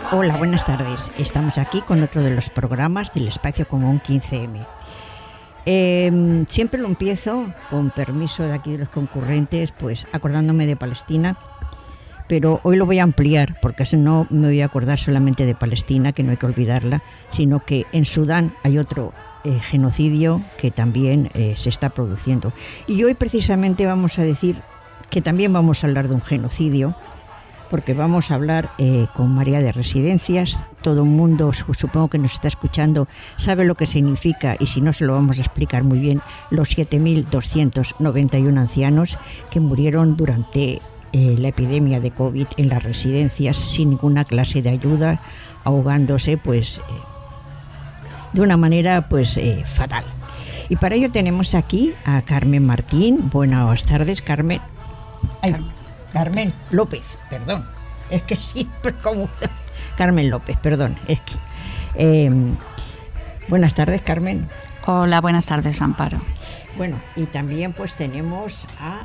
Hola, buenas tardes. Estamos aquí con otro de los programas del Espacio Común 15M. Siempre lo empiezo, con permiso de aquí de los concurrentes, pues acordándome de Palestina, pero hoy lo voy a ampliar porque si no me voy a acordar solamente de Palestina, que no hay que olvidarla, sino que en Sudán hay otro genocidio que también se está produciendo. Y hoy precisamente vamos a decir que también vamos a hablar de un genocidio, porque vamos a hablar con María de Residencias. Todo el mundo, supongo que nos está escuchando, sabe lo que significa, y si no se lo vamos a explicar muy bien, los 7.291 ancianos que murieron durante la epidemia de COVID en las residencias sin ninguna clase de ayuda, ahogándose pues de una manera pues fatal. Y para ello tenemos aquí a Carmen Martín. Buenas tardes, Carmen. Ay, Carmen López, perdón, es que siempre como Carmen López, perdón, es que buenas tardes, Carmen. Hola, buenas tardes, Amparo. Bueno, y también pues tenemos a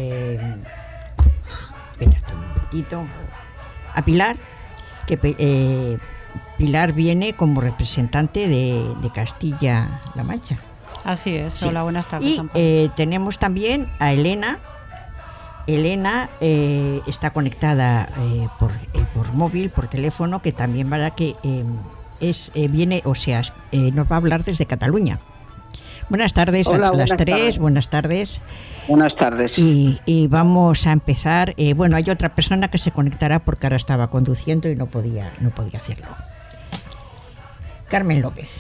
espérate un momentito, a Pilar, que Pilar viene como representante de Castilla-La Mancha. Así es, sí. Hola, buenas tardes, y Amparo. Tenemos también a Elena. Elena está conectada por móvil, por teléfono, que también para que viene, o sea, nos va a hablar desde Cataluña. Buenas tardes. Hola, a las tres. Tardes. Buenas tardes. Buenas tardes. Y vamos a empezar. Bueno, hay otra persona que se conectará porque ahora estaba conduciendo y no podía hacerlo. Carmen López.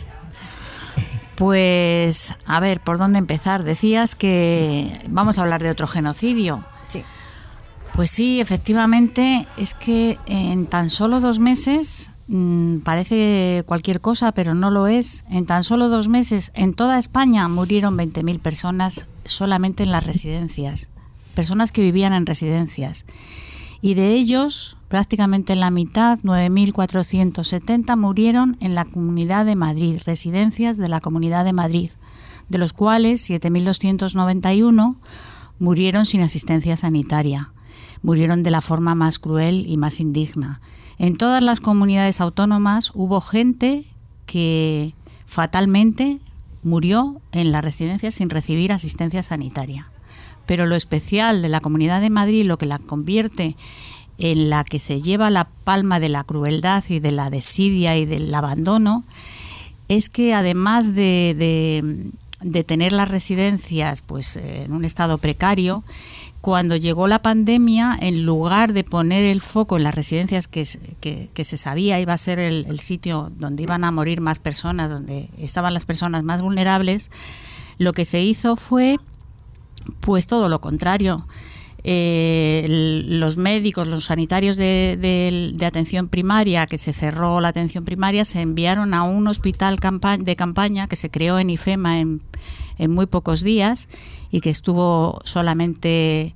Pues, a ver, ¿por dónde empezar? Decías que vamos a hablar de otro genocidio. Sí. Pues sí, efectivamente, es que en tan solo 2 meses, parece cualquier cosa, pero no lo es. En tan solo 2 meses, en toda España murieron 20.000 personas solamente en las residencias. Personas que vivían en residencias. Y de ellos, prácticamente la mitad, 9.470, murieron en la Comunidad de Madrid, residencias de la Comunidad de Madrid, de los cuales 7.291 murieron sin asistencia sanitaria. Murieron de la forma más cruel y más indigna. En todas las comunidades autónomas hubo gente que fatalmente murió en las residencias sin recibir asistencia sanitaria. Pero lo especial de la Comunidad de Madrid, lo que la convierte en la que se lleva la palma de la crueldad y de la desidia y del abandono, es que además de tener las residencias pues en un estado precario, cuando llegó la pandemia, en lugar de poner el foco en las residencias que se sabía iba a ser el sitio donde iban a morir más personas, donde estaban las personas más vulnerables, lo que se hizo fue pues todo lo contrario. Los médicos, los sanitarios de atención primaria, que se cerró la atención primaria, se enviaron a un hospital de campaña que se creó en IFEMA en muy pocos días y que estuvo solamente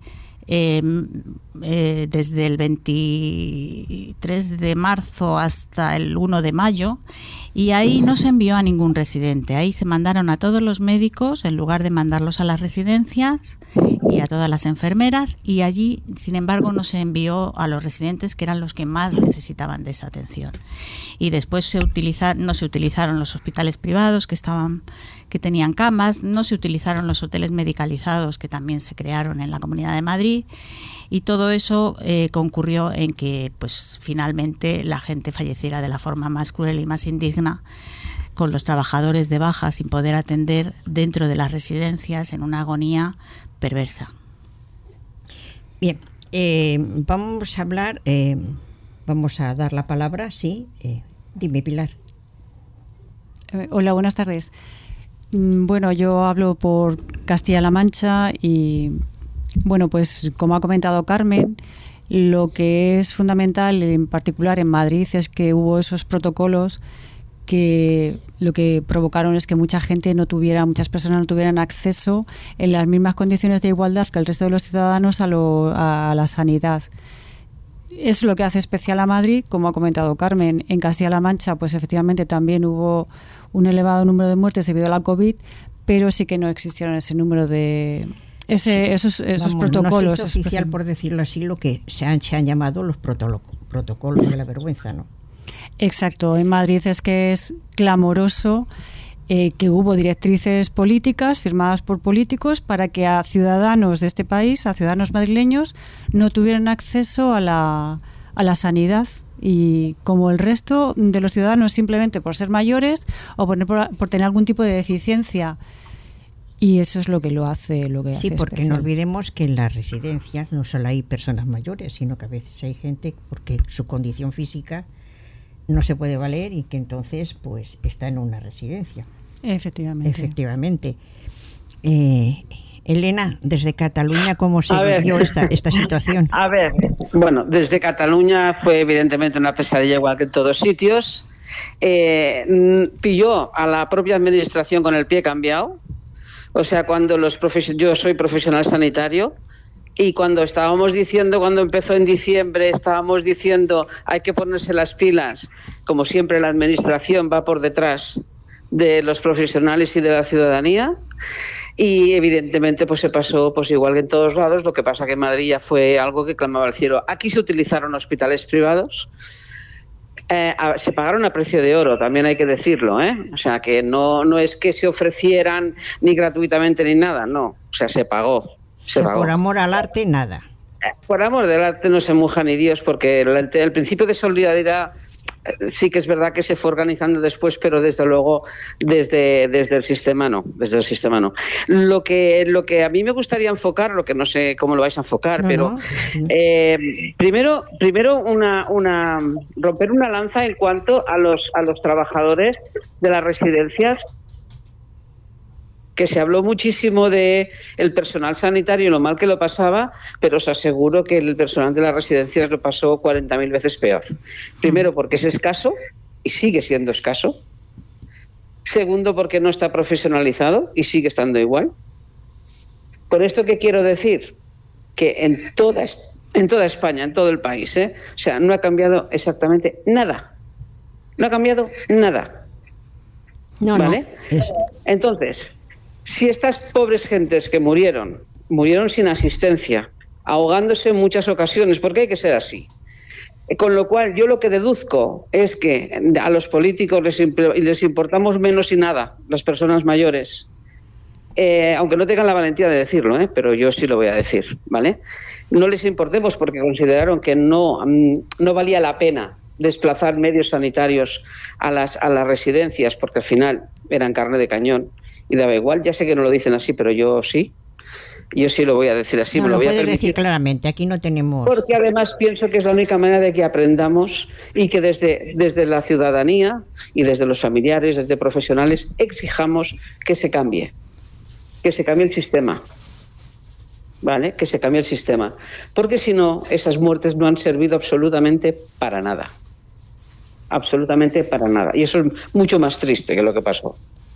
desde el 23 de marzo hasta el 1 de mayo, y ahí no se envió a ningún residente. Ahí se mandaron a todos los médicos en lugar de mandarlos a las residencias, y a todas las enfermeras, y allí, sin embargo, no se envió a los residentes, que eran los que más necesitaban de esa atención. Y después no se utilizaron los hospitales privados que tenían camas, no se utilizaron los hoteles medicalizados que también se crearon en la Comunidad de Madrid, y todo eso concurrió en que pues finalmente la gente falleciera de la forma más cruel y más indigna, con los trabajadores de baja sin poder atender dentro de las residencias en una agonía perversa. Bien, vamos a hablar, vamos a dar la palabra, sí. Dime, Pilar. Hola, buenas tardes. Bueno, yo hablo por Castilla-La Mancha y, bueno, pues como ha comentado Carmen, lo que es fundamental, en particular en Madrid, es que hubo esos protocolos que lo que provocaron es que muchas personas no tuvieran acceso en las mismas condiciones de igualdad que el resto de los ciudadanos a la sanidad. Es lo que hace especial a Madrid, como ha comentado Carmen. En Castilla-La Mancha, pues efectivamente también hubo un elevado número de muertes debido a la COVID, pero sí que no existieron ese número de esos protocolos. No es oficial, por decirlo así, lo que se han llamado los protocolos de la vergüenza, ¿no? Exacto, en Madrid es que es clamoroso que hubo directrices políticas firmadas por políticos para que a ciudadanos de este país, a ciudadanos madrileños, no tuvieran acceso a la sanidad. Y como el resto de los ciudadanos, simplemente por ser mayores o por tener algún tipo de deficiencia. Y eso es lo que lo hace Sí, porque especial. no olvidemos que en las residencias no solo hay personas mayores, sino que a veces hay gente porque su condición física no se puede valer y que entonces pues está en una residencia. Efectivamente. Elena, desde Cataluña, ¿cómo se vivió esta situación? A ver, bueno, desde Cataluña fue evidentemente una pesadilla igual que en todos sitios. Pilló a la propia administración con el pie cambiado. O sea, cuando yo soy profesional sanitario y cuando cuando empezó en diciembre, estábamos diciendo hay que ponerse las pilas, como siempre la administración va por detrás de los profesionales y de la ciudadanía. Y evidentemente pues se pasó pues igual que en todos lados, lo que pasa que en Madrid ya fue algo que clamaba al cielo. Aquí se utilizaron hospitales privados, se pagaron a precio de oro, también hay que decirlo, ¿eh? O sea que no es que se ofrecieran ni gratuitamente ni nada, no, o sea se pagó. Por amor al arte, nada. Por amor del arte no se moja ni Dios, porque el principio de solidaridad sí que es verdad que se fue organizando después, pero desde luego desde el sistema no, Lo que a mí me gustaría enfocar, lo que no sé cómo lo vais a enfocar, pero primero romper una lanza en cuanto a los trabajadores de las residencias, que se habló muchísimo de el personal sanitario y lo mal que lo pasaba, pero os aseguro que el personal de las residencias lo pasó 40.000 veces peor. Primero, porque es escaso y sigue siendo escaso. Segundo, porque no está profesionalizado y sigue estando igual. ¿Con esto qué quiero decir? Que en toda España, en todo el país, o sea, no ha cambiado exactamente nada. No ha cambiado nada. ¿Vale? Entonces, si estas pobres gentes que murieron sin asistencia, ahogándose en muchas ocasiones, porque hay que ser así. Con lo cual, yo lo que deduzco es que a los políticos les importamos menos y nada, las personas mayores, aunque no tengan la valentía de decirlo, pero yo sí lo voy a decir, ¿vale? No les importemos porque consideraron que no valía la pena desplazar medios sanitarios a las residencias, porque al final eran carne de cañón y daba igual. Ya sé que no lo dicen así, pero yo sí lo voy a decir así. No, me lo voy a puedes permitir decir claramente, aquí no tenemos... Porque además pienso que es la única manera de que aprendamos y que desde la ciudadanía y desde los familiares, desde profesionales, exijamos que se cambie el sistema. ¿Vale? Que se cambie el sistema. Porque si no, esas muertes no han servido absolutamente para nada. Absolutamente para nada. Y eso es mucho más triste que lo que pasó.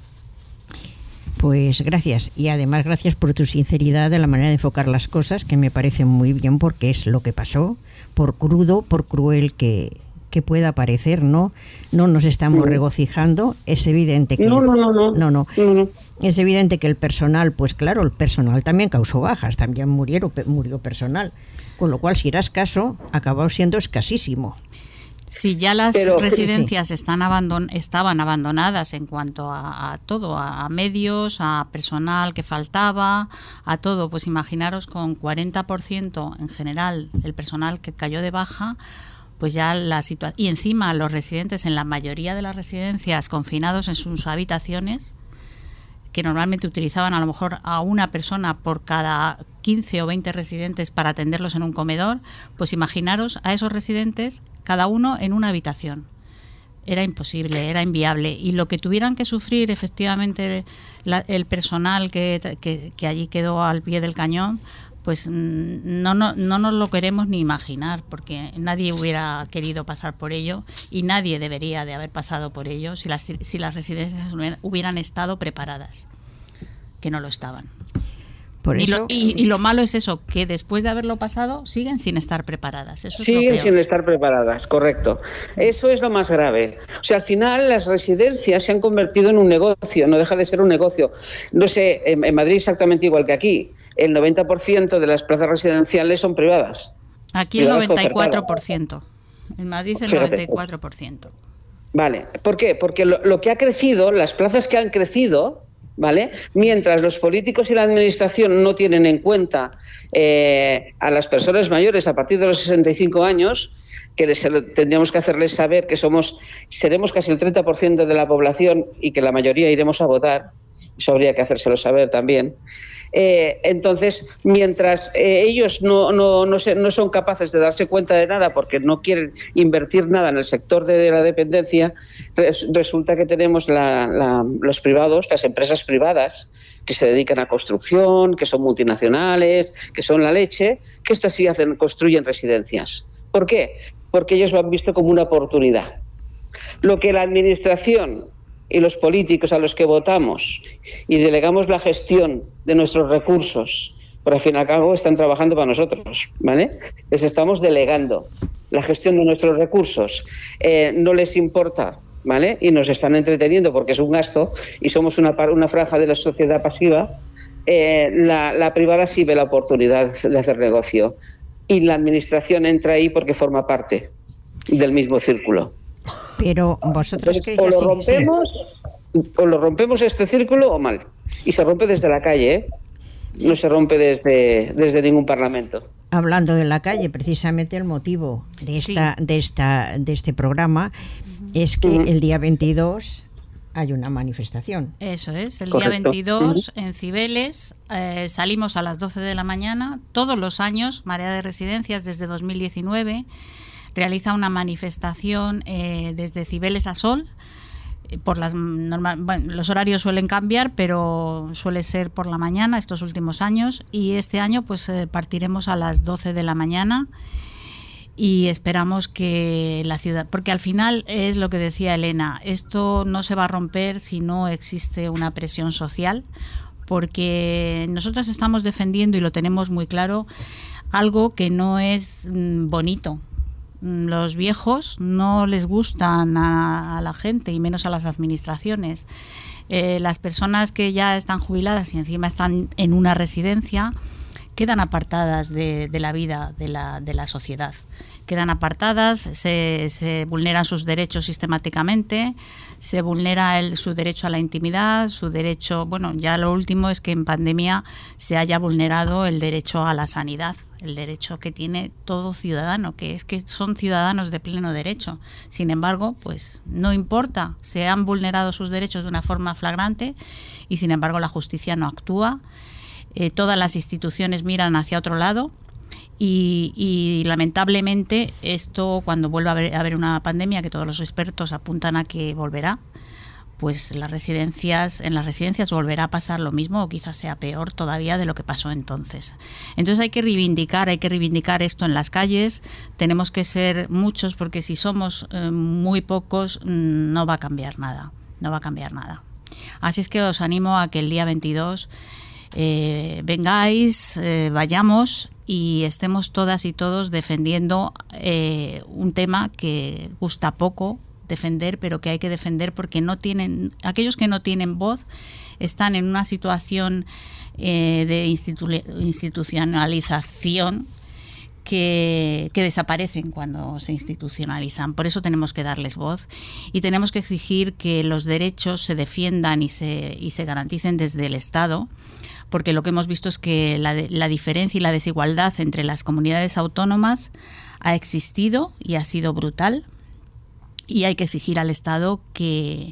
Pues gracias. Y además gracias por tu sinceridad de la manera de enfocar las cosas, que me parece muy bien porque es lo que pasó, por crudo, por cruel que pueda parecer, ¿no? No nos estamos regocijando. Es evidente que... No. Es evidente que el personal, pues claro, el personal también causó bajas, también murió personal. Con lo cual, si era escaso, acabó siendo escasísimo. Si ya las residencias estaban abandonadas en cuanto a todo, a medios, a personal que faltaba, a todo, pues imaginaros con 40% en general el personal que cayó de baja, pues ya la situación... Y encima los residentes, en la mayoría de las residencias, confinados en sus habitaciones, que normalmente utilizaban a lo mejor a una persona por cada 15 o 20 residentes para atenderlos en un comedor, pues imaginaros a esos residentes cada uno en una habitación. Era imposible, era inviable. Y lo que tuvieran que sufrir efectivamente el personal que allí quedó al pie del cañón, pues no nos lo queremos ni imaginar, porque nadie hubiera querido pasar por ello y nadie debería de haber pasado por ello si las residencias hubieran estado preparadas, que no lo estaban. Por eso, y lo malo es eso, que después de haberlo pasado siguen sin estar preparadas. Eso siguen sin estar preparadas, correcto. Eso es lo más grave. O sea, al final las residencias se han convertido en un negocio, no deja de ser un negocio. No sé, en Madrid exactamente igual que aquí. El 90% de las plazas residenciales son privadas. Aquí el 94%. En Madrid el 94%. Vale, ¿por qué? Porque lo que ha crecido, las plazas que han crecido, ¿vale? Mientras los políticos y la administración no tienen en cuenta a las personas mayores a partir de los 65 años, que tendríamos que hacerles saber que seremos casi el 30% de la población y que la mayoría iremos a votar, eso habría que hacérselo saber también. Entonces, mientras ellos no son capaces de darse cuenta de nada porque no quieren invertir nada en el sector de la dependencia, resulta que tenemos los privados, las empresas privadas que se dedican a construcción, que son multinacionales, que son la leche, que estas sí construyen residencias. ¿Por qué? Porque ellos lo han visto como una oportunidad. Lo que la administración y los políticos a los que votamos y delegamos la gestión de nuestros recursos, por al fin y al cabo están trabajando para nosotros, ¿vale? Les estamos delegando la gestión de nuestros recursos, no les importa, ¿vale? Y nos están entreteniendo porque es un gasto y somos una franja de la sociedad pasiva. La privada sí ve la oportunidad de hacer negocio y la administración entra ahí porque forma parte del mismo círculo. Pero vosotros creéis que o lo rompemos este círculo o mal. Y se rompe desde la calle, ¿eh? No se rompe desde ningún parlamento. Hablando de la calle, precisamente el motivo de este programa es que el día 22 hay una manifestación. Eso es, el Correcto. Día 22 en Cibeles, salimos a las 12 de la mañana, todos los años, Marea de Residencias desde 2019 realiza una manifestación desde Cibeles a Sol. Los horarios suelen cambiar, pero suele ser por la mañana estos últimos años, y este año pues partiremos a las 12 de la mañana y esperamos que la ciudad, porque al final es lo que decía Elena, esto no se va a romper si no existe una presión social, porque nosotros estamos defendiendo, y lo tenemos muy claro, algo que no es bonito. Los viejos no les gustan a la gente y menos a las administraciones. Las personas que ya están jubiladas y encima están en una residencia quedan apartadas de la vida de la sociedad. Quedan apartadas, se vulneran sus derechos sistemáticamente, se vulnera su derecho a la intimidad, su derecho, bueno, ya lo último es que en pandemia se haya vulnerado el derecho a la sanidad, el derecho que tiene todo ciudadano, que es que son ciudadanos de pleno derecho. Sin embargo, pues no importa, se han vulnerado sus derechos de una forma flagrante y sin embargo la justicia no actúa. Todas las instituciones miran hacia otro lado. Y lamentablemente esto, cuando vuelva a haber una pandemia, que todos los expertos apuntan a que volverá, pues en las residencias volverá a pasar lo mismo o quizás sea peor todavía de lo que pasó entonces. Entonces hay que reivindicar esto en las calles, tenemos que ser muchos, porque si somos muy pocos no va a cambiar nada. Así es que os animo a que el día 22 vengáis, vayamos y estemos todas y todos defendiendo un tema que gusta poco defender, pero que hay que defender porque aquellos que no tienen voz están en una situación de institucionalización que desaparecen cuando se institucionalizan. Por eso tenemos que darles voz y tenemos que exigir que los derechos se defiendan y se garanticen desde el Estado, porque lo que hemos visto es que la diferencia y la desigualdad entre las comunidades autónomas ha existido y ha sido brutal, y hay que exigir al Estado que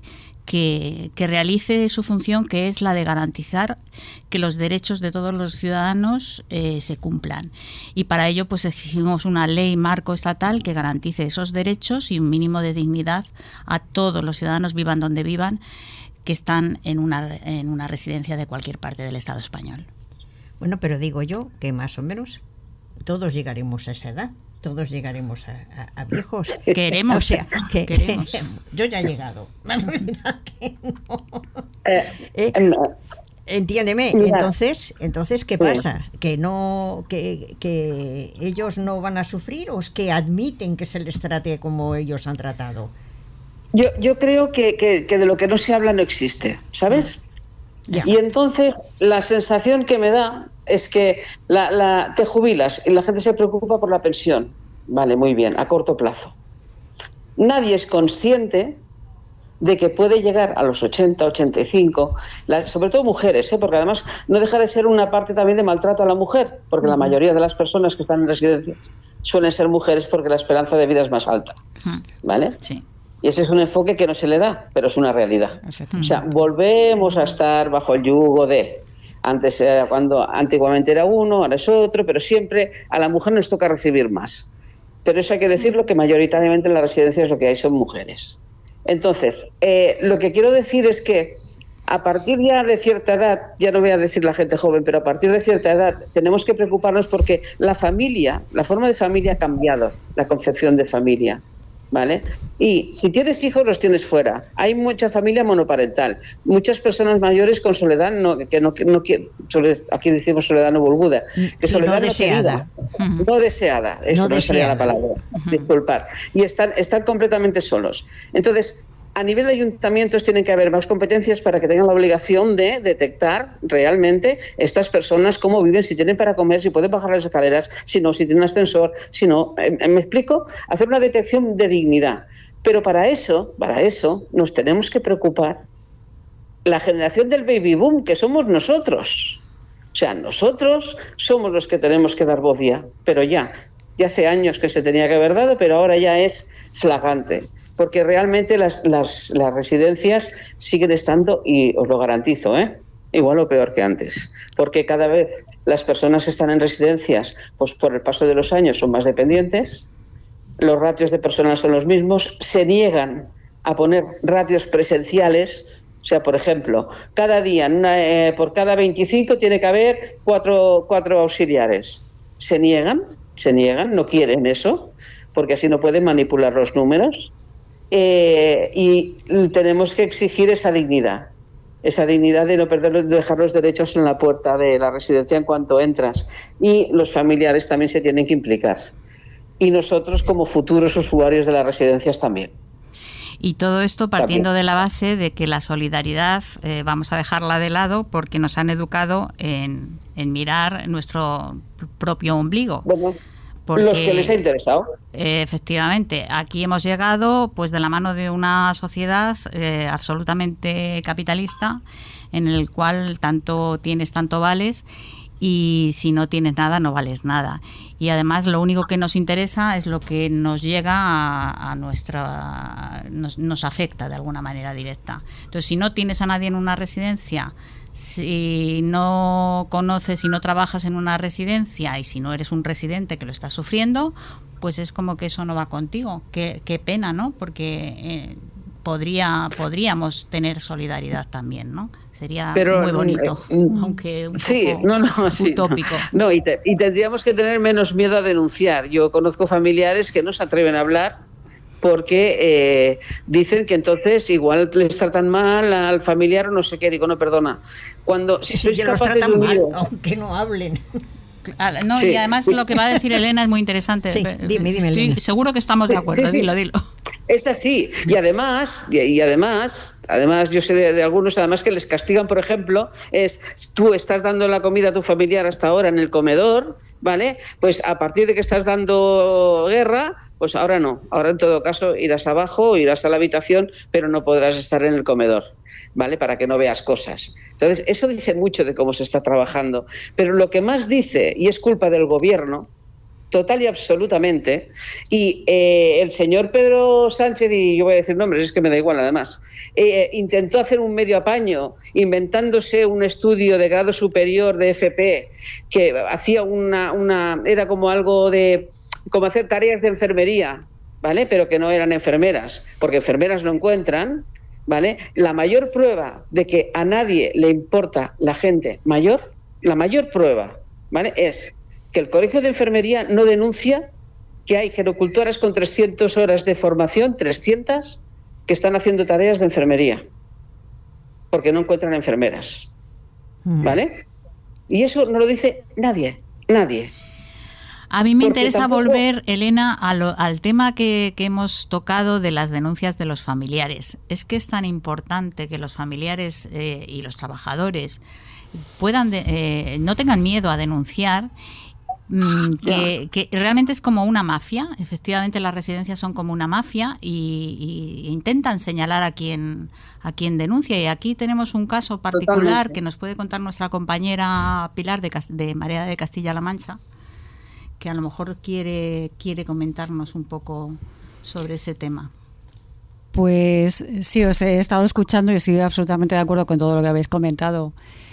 realice su función, que es la de garantizar que los derechos de todos los ciudadanos se cumplan. Y para ello pues exigimos una ley marco estatal que garantice esos derechos y un mínimo de dignidad a todos los ciudadanos, vivan donde vivan, que están en una residencia de cualquier parte del Estado español. Bueno, pero digo yo que más o menos todos llegaremos a esa edad, todos llegaremos a viejos. Queremos. O sea, queremos. Yo ya he llegado. Entiéndeme. Entonces ¿qué pasa? ¿Que ellos no van a sufrir, o es que admiten que se les trate como ellos han tratado? Yo creo que de lo que no se habla no existe, ¿sabes? Ya. Y entonces la sensación que me da es que te jubilas y la gente se preocupa por la pensión. Vale, muy bien, a corto plazo. Nadie es consciente de que puede llegar a los 80, 85, sobre todo mujeres, porque además no deja de ser una parte también de maltrato a la mujer, porque la mayoría de las personas que están en residencias suelen ser mujeres porque la esperanza de vida es más alta, ¿vale? Sí. Y ese es un enfoque que no se le da, pero es una realidad. O sea, volvemos a estar bajo el yugo de... Antes era cuando antiguamente era uno, ahora es otro, pero siempre a la mujer nos toca recibir más. Pero eso hay que decirlo, que mayoritariamente en las residencias lo que hay son mujeres. Entonces, lo que quiero decir es que a partir ya de cierta edad, ya no voy a decir la gente joven, pero a partir de cierta edad tenemos que preocuparnos porque la familia, la forma de familia ha cambiado, la concepción de familia, ¿vale? Y si tienes hijos, los tienes fuera. Hay mucha familia monoparental, muchas personas mayores con soledad, aquí decimos soledad no volguda, que sí, soledad no deseada. No deseada, eso no sería la palabra, disculpar. Y están completamente solos. Entonces, a nivel de ayuntamientos tienen que haber más competencias para que tengan la obligación de detectar realmente estas personas cómo viven, si tienen para comer, si pueden bajar las escaleras, si no, si tienen un ascensor, si no. ¿Me explico? Hacer una detección de dignidad. Pero para eso nos tenemos que preocupar la generación del baby boom, que somos nosotros. O sea, nosotros somos los que tenemos que dar voz ya, pero ya hace años que se tenía que haber dado, pero ahora ya es flagrante. Porque realmente las residencias siguen estando, y os lo garantizo, igual o peor que antes, porque cada vez las personas que están en residencias, pues por el paso de los años son más dependientes, los ratios de personal son los mismos, se niegan a poner ratios presenciales. O sea, por ejemplo, cada día, por cada 25 tiene que haber cuatro auxiliares. Se niegan, no quieren eso, porque así no pueden manipular los números. Y tenemos que exigir esa dignidad de no perder, de dejar los derechos en la puerta de la residencia en cuanto entras. Y los familiares también se tienen que implicar. Y nosotros como futuros usuarios de las residencias también. Y todo esto partiendo de la base de que la solidaridad vamos a dejarla de lado porque nos han educado en mirar nuestro propio ombligo. Bueno, porque, los que les ha interesado. Efectivamente, aquí hemos llegado pues de la mano de una sociedad absolutamente capitalista en el cual tanto tienes, tanto vales, y si no tienes nada, no vales nada. Y además lo único que nos interesa es lo que nos llega a nuestra... nos afecta de alguna manera directa. Entonces, si no tienes a nadie en una residencia, si no conoces y no trabajas en una residencia, y si no eres un residente que lo está sufriendo, pues es como que eso no va contigo. Qué pena, ¿no? Porque podríamos tener solidaridad también, ¿no? Sería muy bonito, aunque un poco utópico. No, y tendríamos que tener menos miedo a denunciar. Yo conozco familiares que no se atreven a hablar porque dicen que entonces igual les tratan mal al familiar o no sé qué. Digo, no, perdona. Si sois los tratan mal, aunque no hablen. No, sí. Y además lo que va a decir Elena es muy interesante. Sí, dime, Elena. Seguro que estamos de acuerdo, sí. Dilo. Es así. Y además yo sé de algunos además que les castigan, por ejemplo, tú estás dando la comida a tu familiar hasta ahora en el comedor, ¿vale? Pues a partir de que estás dando guerra, pues ahora no. Ahora en todo caso irás abajo, irás a la habitación, pero no podrás estar en el comedor, ¿vale? Para que no veas cosas. Entonces, eso dice mucho de cómo se está trabajando. Pero lo que más dice, y es culpa del gobierno, total y absolutamente, y el señor Pedro Sánchez, y yo voy a decir nombres, es que me da igual además, intentó hacer un medio apaño, inventándose un estudio de grado superior de FP, que hacía era como algo de, como hacer tareas de enfermería, ¿vale? Pero que no eran enfermeras, porque enfermeras no encuentran, ¿vale? La mayor prueba de que a nadie le importa la gente mayor, la mayor prueba, ¿vale? Es que el Colegio de Enfermería no denuncia que hay gerocultoras con 300 horas de formación, 300, que están haciendo tareas de enfermería, porque no encuentran enfermeras, ¿vale? Y eso no lo dice nadie. A mí me interesa volver, Elena, al tema que hemos tocado de las denuncias de los familiares. Es que es tan importante que los familiares y los trabajadores no tengan miedo a denunciar que realmente es como una mafia. Efectivamente, las residencias son como una mafia y intentan señalar a quien denuncia. Y aquí tenemos un caso particular Totalmente. que nos puede contar nuestra compañera Pilar de Marea de Castilla-La Mancha, que a lo mejor quiere comentarnos un poco sobre ese tema. Pues sí, os he estado escuchando y estoy absolutamente de acuerdo con todo lo que habéis comentado.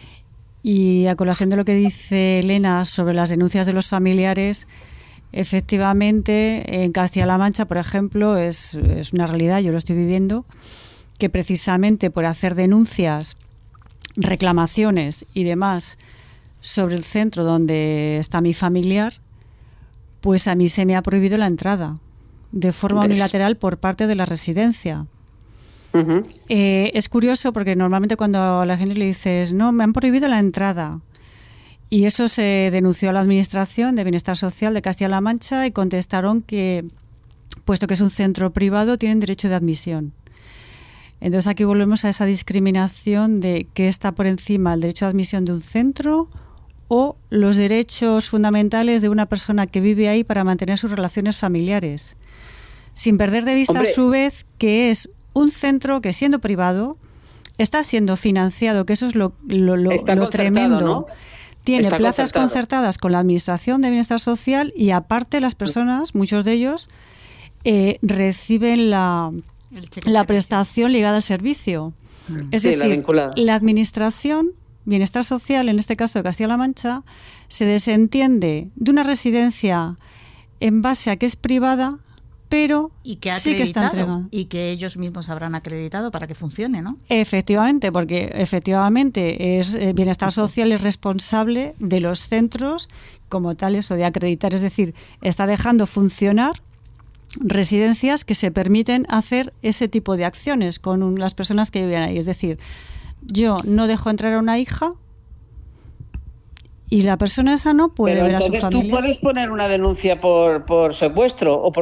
Y a colación de lo que dice Elena sobre las denuncias de los familiares, efectivamente en Castilla-La Mancha, por ejemplo, es una realidad, yo lo estoy viviendo, que precisamente por hacer denuncias, reclamaciones y demás sobre el centro donde está mi familiar, pues a mí se me ha prohibido la entrada de forma unilateral por parte de la residencia. Ujú. Es curioso porque normalmente cuando a la gente le dices no, me han prohibido la entrada, y eso se denunció a la Administración de Bienestar Social de Castilla-La Mancha y contestaron que, puesto que es un centro privado, tienen derecho de admisión. Entonces aquí volvemos a esa discriminación de qué está por encima, el derecho de admisión de un centro o los derechos fundamentales de una persona que vive ahí para mantener sus relaciones familiares, sin perder de vista, Hombre, a su vez, que es un centro que, siendo privado, está siendo financiado, que eso es lo Está concertado, tremendo. ¿no? Tiene Está plazas concertado. concertadas con la Administración de Bienestar Social y aparte las personas, muchos de ellos, reciben la prestación ligada al servicio. Es Sí, la decir, vinculada. la Administración, Bienestar Social, en este caso de Castilla-La Mancha, se desentiende de una residencia en base a que es privada, pero Y que ha sí que está acreditado, entregada. y que ellos mismos habrán acreditado para que funcione, ¿no? Efectivamente, porque efectivamente Bienestar Social es responsable de los centros como tales o de acreditar, es decir, está dejando funcionar residencias que se permiten hacer ese tipo de acciones con las personas que viven ahí. Es decir, yo no dejo entrar a una hija y la persona esa no puede Pero ver a su entonces familia. tú puedes poner una denuncia por secuestro o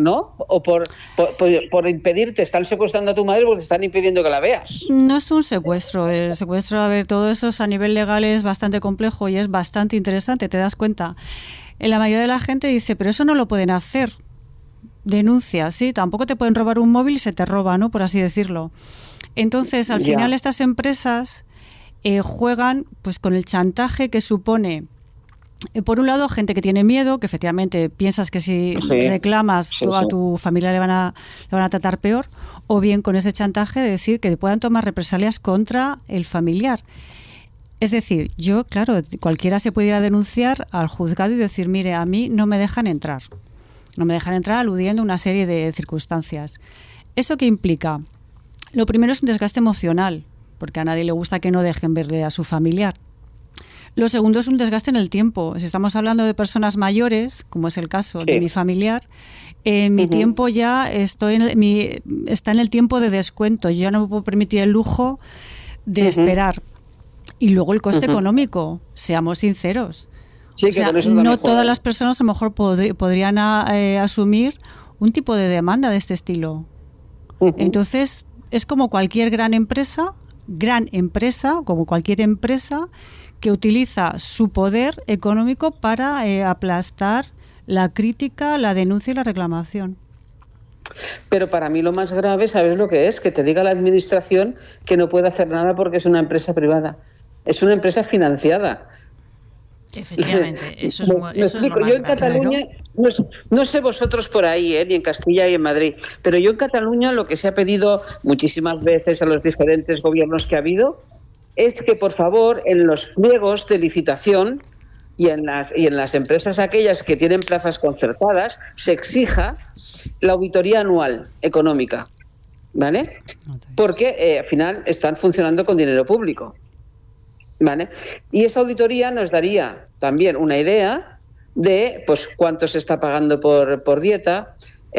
por impedir, te están secuestrando a tu madre porque te están impidiendo que la veas. No es un secuestro. El secuestro, a ver, todo eso a nivel legal es bastante complejo y es bastante interesante, te das cuenta. La mayoría de la gente dice, pero eso no lo pueden hacer. Denuncia, sí, tampoco te pueden robar un móvil y se te roba, ¿no? Por así decirlo. Entonces, al Ya. final estas empresas juegan pues con el chantaje que supone, por un lado, gente que tiene miedo, que efectivamente piensas que si Sí. reclamas Sí, a sí. tu familia le van a tratar peor, o bien con ese chantaje de decir que puedan tomar represalias contra el familiar. Es decir, yo, claro, cualquiera se puede ir a denunciar al juzgado y decir, mire, a mí no me dejan entrar. No me dejan entrar aludiendo a una serie de circunstancias. ¿Eso qué implica? Lo primero es un desgaste emocional, porque a nadie le gusta que no dejen verle a su familiar. Lo segundo es un desgaste en el tiempo. Si estamos hablando de personas mayores, como es el caso de mi familiar, mi tiempo ya está en el tiempo de descuento. Yo ya no me puedo permitir el lujo de esperar. Y luego el coste económico, seamos sinceros. Sí, O sea, con eso también no todas juegan. las personas a lo mejor podrían asumir un tipo de demanda de este estilo. Entonces, es como cualquier gran empresa, como cualquier empresa que utiliza su poder económico para aplastar la crítica, la denuncia y la reclamación. Pero para mí lo más grave, ¿sabes lo que es? Que te diga la administración que no puede hacer nada porque es una empresa privada. Es una empresa financiada. Efectivamente, eso es, Me eso es lo explico. más Yo en grave. Cataluña, no sé vosotros por ahí, ni en Castilla y en Madrid, pero yo en Cataluña lo que se ha pedido muchísimas veces a los diferentes gobiernos que ha habido es que, por favor, en los pliegos de licitación y en las empresas aquellas que tienen plazas concertadas, se exija la auditoría anual económica, ¿vale? Porque al final están funcionando con dinero público, ¿vale? Y esa auditoría nos daría también una idea de pues cuánto se está pagando por dieta,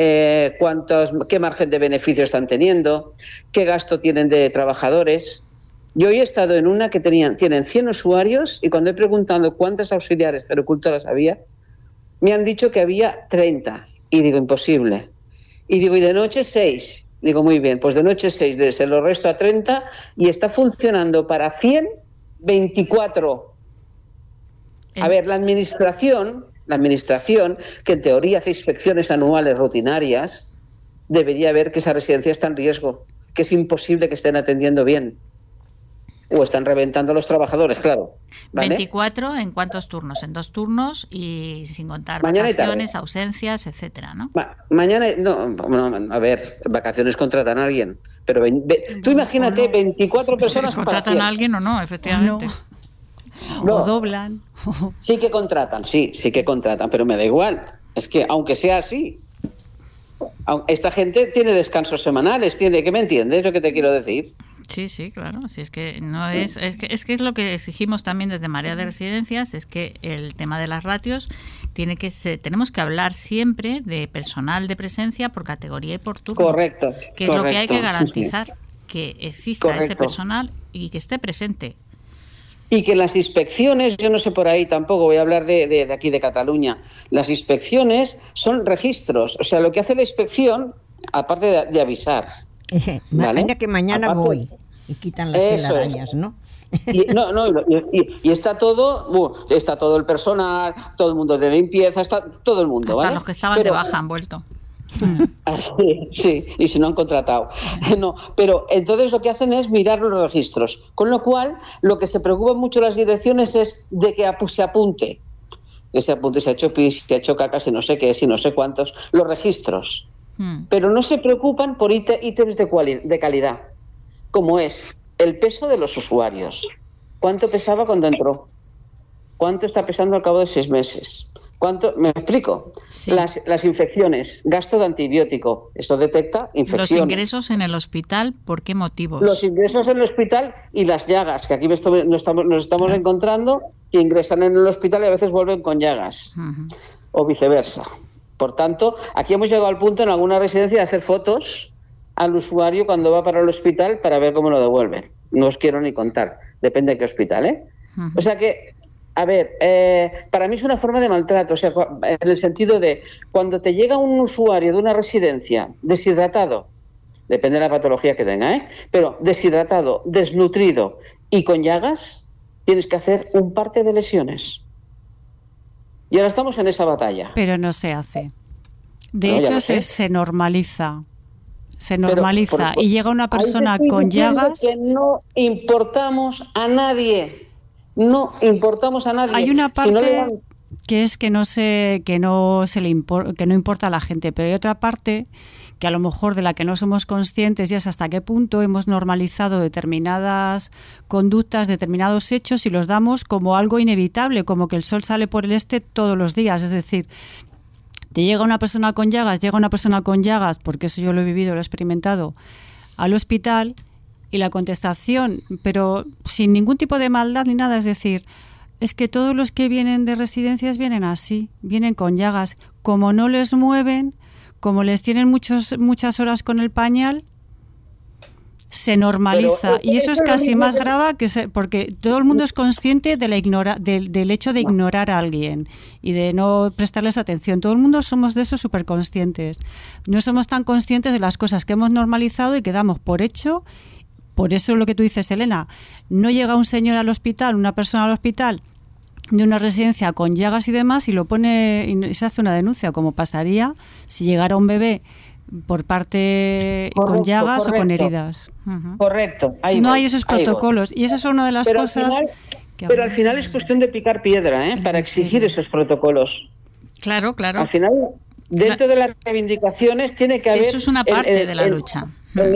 qué margen de beneficio están teniendo, qué gasto tienen de trabajadores. Yo hoy he estado en una que tienen 100 usuarios y cuando he preguntado cuántas auxiliares gerocultoras había, me han dicho que había 30. Y digo, imposible. Y digo, y de noche 6. Digo, muy bien, pues de noche 6, se lo resto a 30 y está funcionando para 100, 24. A ver, la administración la Administración, que en teoría hace inspecciones anuales rutinarias, debería ver que esa residencia está en riesgo, que es imposible que estén atendiendo bien. O están reventando a los trabajadores, claro. ¿Vale? 24 en cuántos turnos, en 2 turnos y sin contar Mañana vacaciones, ausencias, etcétera, ¿no? Mañana, a ver, vacaciones contratan a alguien, pero tú imagínate 24 personas Si contratan a alguien o no, efectivamente. No. O doblan. Sí que contratan, sí que contratan, pero me da igual. Es que aunque sea así, esta gente tiene descansos semanales, ¿qué me entiendes lo que te quiero decir? Sí, claro. Si es que no es que es lo que exigimos también desde Marea de Residencias, es que el tema de las ratios tenemos que hablar siempre de personal de presencia por categoría y por turno. Correcto. Que es lo que hay que garantizar, sí. Que exista ese personal y que esté presente. Y que las inspecciones, yo no sé por ahí tampoco, voy a hablar de aquí de Cataluña, las inspecciones son registros, o sea, lo que hace la inspección, aparte de avisar. ¿Vale? Que mañana aparte, voy y quitan las telarañas, ¿no? Y está todo el personal, todo el mundo de limpieza, está todo el mundo. Hasta ¿vale? los que estaban de baja han vuelto. Sí, y si no han contratado. No, pero entonces lo que hacen es mirar los registros, con lo cual lo que se preocupan mucho las direcciones es de que se apunte. Que se apunte, si ha hecho pis, si ha hecho caca, si no sé qué, si no sé cuántos, los registros. Pero no se preocupan por ítems de calidad, como es el peso de los usuarios. ¿Cuánto pesaba cuando entró? ¿Cuánto está pesando al cabo de 6 meses? ¿Cuánto? ¿Me explico? Sí. Las infecciones, gasto de antibiótico, eso detecta infecciones. Los ingresos en el hospital, ¿por qué motivos? Los ingresos en el hospital y las llagas, que aquí nos estamos encontrando, que ingresan en el hospital y a veces vuelven con llagas, o viceversa. Por tanto, aquí hemos llegado al punto en alguna residencia de hacer fotos al usuario cuando va para el hospital para ver cómo lo devuelven. No os quiero ni contar, depende de qué hospital, ¿eh? O sea que, a ver, para mí es una forma de maltrato, o sea, en el sentido de cuando te llega un usuario de una residencia deshidratado, depende de la patología que tenga, pero deshidratado, desnutrido y con llagas, tienes que hacer un parte de lesiones. Y ahora estamos en esa batalla. Pero no se hace. De hecho, se normaliza. Se normaliza. Y llega una persona con llagas. Que no importamos a nadie. No importamos a nadie. Hay una parte que es que no importa a la gente, pero hay otra parte que a lo mejor de la que no somos conscientes, y es hasta qué punto hemos normalizado determinadas conductas, determinados hechos y los damos como algo inevitable, como que el sol sale por el este todos los días. Es decir, te llega una persona con llagas, porque eso yo lo he vivido, lo he experimentado, al hospital, y la contestación, pero sin ningún tipo de maldad ni nada, es decir, es que todos los que vienen de residencias vienen así, vienen con llagas, como no les mueven, como les tienen muchas horas con el pañal, se normaliza. Y eso es casi más grave porque todo el mundo es consciente de del hecho de ignorar a alguien y de no prestarles atención. Todo el mundo somos de eso súper conscientes. No somos tan conscientes de las cosas que hemos normalizado y que damos por hecho. Por eso lo que tú dices, Elena, no llega un señor al hospital, una persona al hospital de una residencia con llagas y demás y lo pone y se hace una denuncia, como pasaría si llegara un bebé por parte con llagas o con heridas. Correcto. No hay esos protocolos y esa es una de las cosas. Pero al final es cuestión de picar piedra, para exigir esos protocolos. Claro. Al final, dentro de las reivindicaciones tiene que haber. Eso es una parte de la lucha.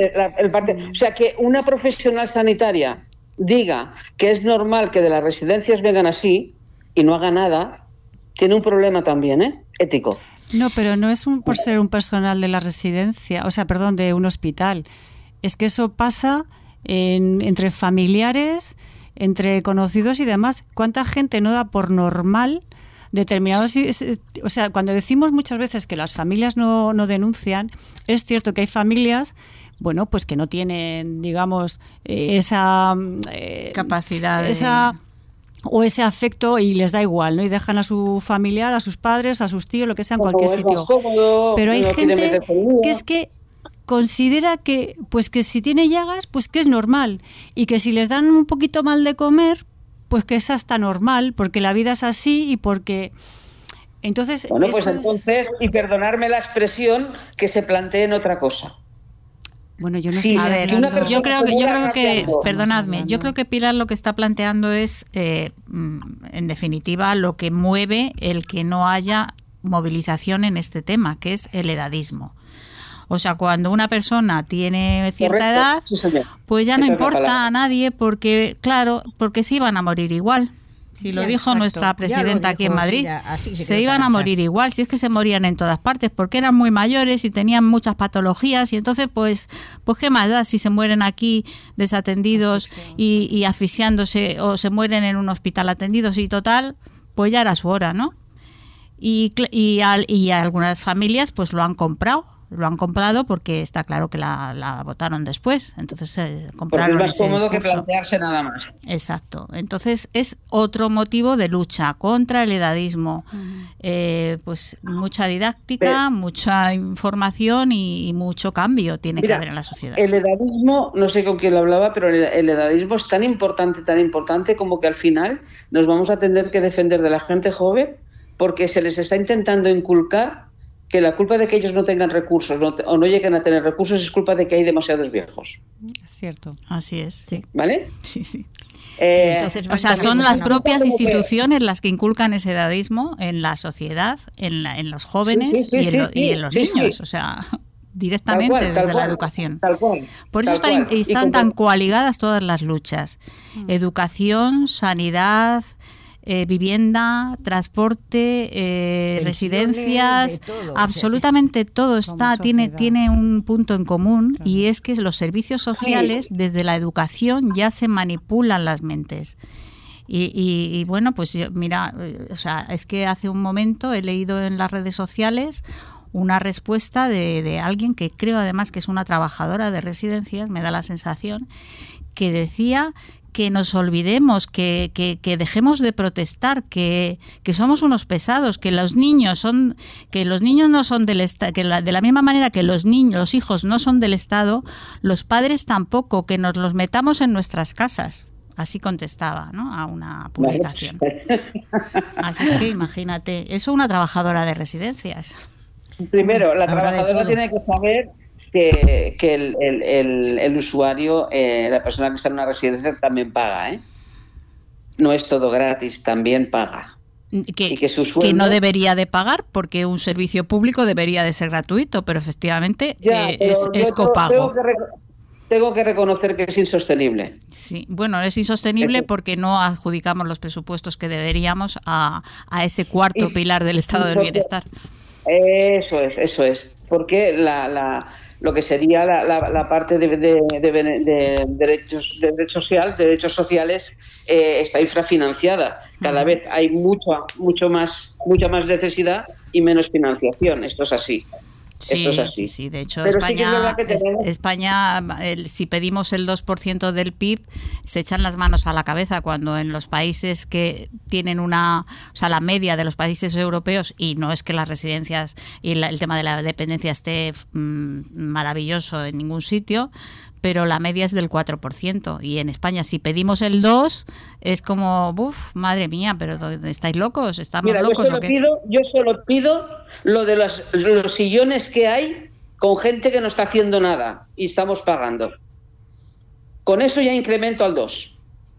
O sea, que una profesional sanitaria diga que es normal que de las residencias vengan así y no haga nada, tiene un problema también, ético. No, pero no es por ser un personal de la residencia, de un hospital. Es que eso pasa entre familiares, entre conocidos y demás. ¿Cuánta gente no da por normal determinados? O sea, cuando decimos muchas veces que las familias no denuncian, es cierto que hay familias, pues que no tienen, digamos, esa capacidad o ese afecto y les da igual, ¿no? Y dejan a su familiar, a sus padres, a sus tíos, lo que sea, en cualquier sitio. Pero hay gente que es que considera que si tiene llagas, pues que es normal. Y que si les dan un poquito mal de comer, pues que es hasta normal, porque la vida es así y porque Entonces, bueno, pues entonces, y perdonarme la expresión, que se planteen otra cosa. Bueno, yo no Sí, estoy a ver, hablando... yo creo que, hablando. perdonadme, yo creo que Pilar lo que está planteando es, en definitiva, lo que mueve el que no haya movilización en este tema, que es el edadismo. O sea, cuando una persona tiene cierta Correcto. edad, Sí, señor. pues ya no Esa es la importa palabra. a nadie, porque se iban a morir igual. Si lo Ya, dijo exacto. nuestra Ya lo presidenta aquí en dijo, Madrid, sí, así se se quedó iban para a echar. morir igual, si es que se morían en todas partes, porque eran muy mayores y tenían muchas patologías, y entonces pues qué más da si se mueren aquí desatendidos y asfixiándose, o se mueren en un hospital atendidos, y total, pues ya era su hora, ¿no? Y algunas familias pues lo han comprado porque está claro que la votaron después, entonces Porque compraron es más ese cómodo que discurso. plantearse nada más. Exacto. Entonces es otro motivo de lucha contra el edadismo. Pues mucha didáctica, mucha información y mucho cambio tiene que haber en la sociedad. El edadismo, no sé con quién lo hablaba, pero el edadismo es tan importante como que al final nos vamos a tener que defender de la gente joven, porque se les está intentando inculcar que la culpa de que ellos no tengan recursos o no lleguen a tener recursos es culpa de que hay demasiados viejos. Es cierto. Así es. Sí. ¿Vale? Sí, sí. Entonces, O sea, son las propias como que- instituciones las que inculcan ese edadismo en la sociedad, en los jóvenes y en los niños. O sea, directamente Tal cual, desde tal la cual, educación. tal cual, Por eso tal cual. Y están tan coaligadas todas las luchas. Educación, sanidad, vivienda, transporte, Pensiones, residencias, de todo, absolutamente todo sociedad. tiene un punto en común, y es que los servicios sociales, desde la educación, ya se manipulan las mentes. Y bueno, pues mira, o sea, es que hace un momento he leído en las redes sociales una respuesta de alguien que creo además que es una trabajadora de residencias, me da la sensación, que decía que nos olvidemos, que dejemos de protestar, que somos unos pesados, que los niños no son del Estado, que de la misma manera que los hijos no son del Estado, los padres tampoco, que nos los metamos en nuestras casas. Así contestaba, ¿no?, a una publicación. Así es que imagínate, eso una trabajadora de residencias. Primero, la Habrá de trabajadora todo. tiene que saber que el usuario, la persona que está en una residencia, también paga, ¿eh? No es todo gratis, también paga. Y que su sueldo- que no debería de pagar, porque un servicio público debería de ser gratuito, pero efectivamente Ya, pero es yo copago. tengo que reconocer que es insostenible. Sí, bueno, es insostenible porque no adjudicamos los presupuestos que deberíamos a ese cuarto Y- pilar del estado y del porque- bienestar. Eso es. Porque lo que sería la parte de derechos sociales está infrafinanciada. Cada vez hay mucha más necesidad y menos financiación. Esto es así. Sí, Esto es así. sí. De hecho, Pero sí que es verdad que España, si pedimos el 2% del PIB, se echan las manos a la cabeza, cuando en los países que tienen o sea, la media de los países europeos, y no es que las residencias y el tema de la dependencia esté maravilloso en ningún sitio, pero la media es del 4%, y en España si pedimos el 2% es como, madre mía, pero ¿estáis locos? ¿Estamos Mira, locos o qué? yo solo pido lo de los sillones que hay con gente que no está haciendo nada y estamos pagando. Con eso ya incremento al 2%.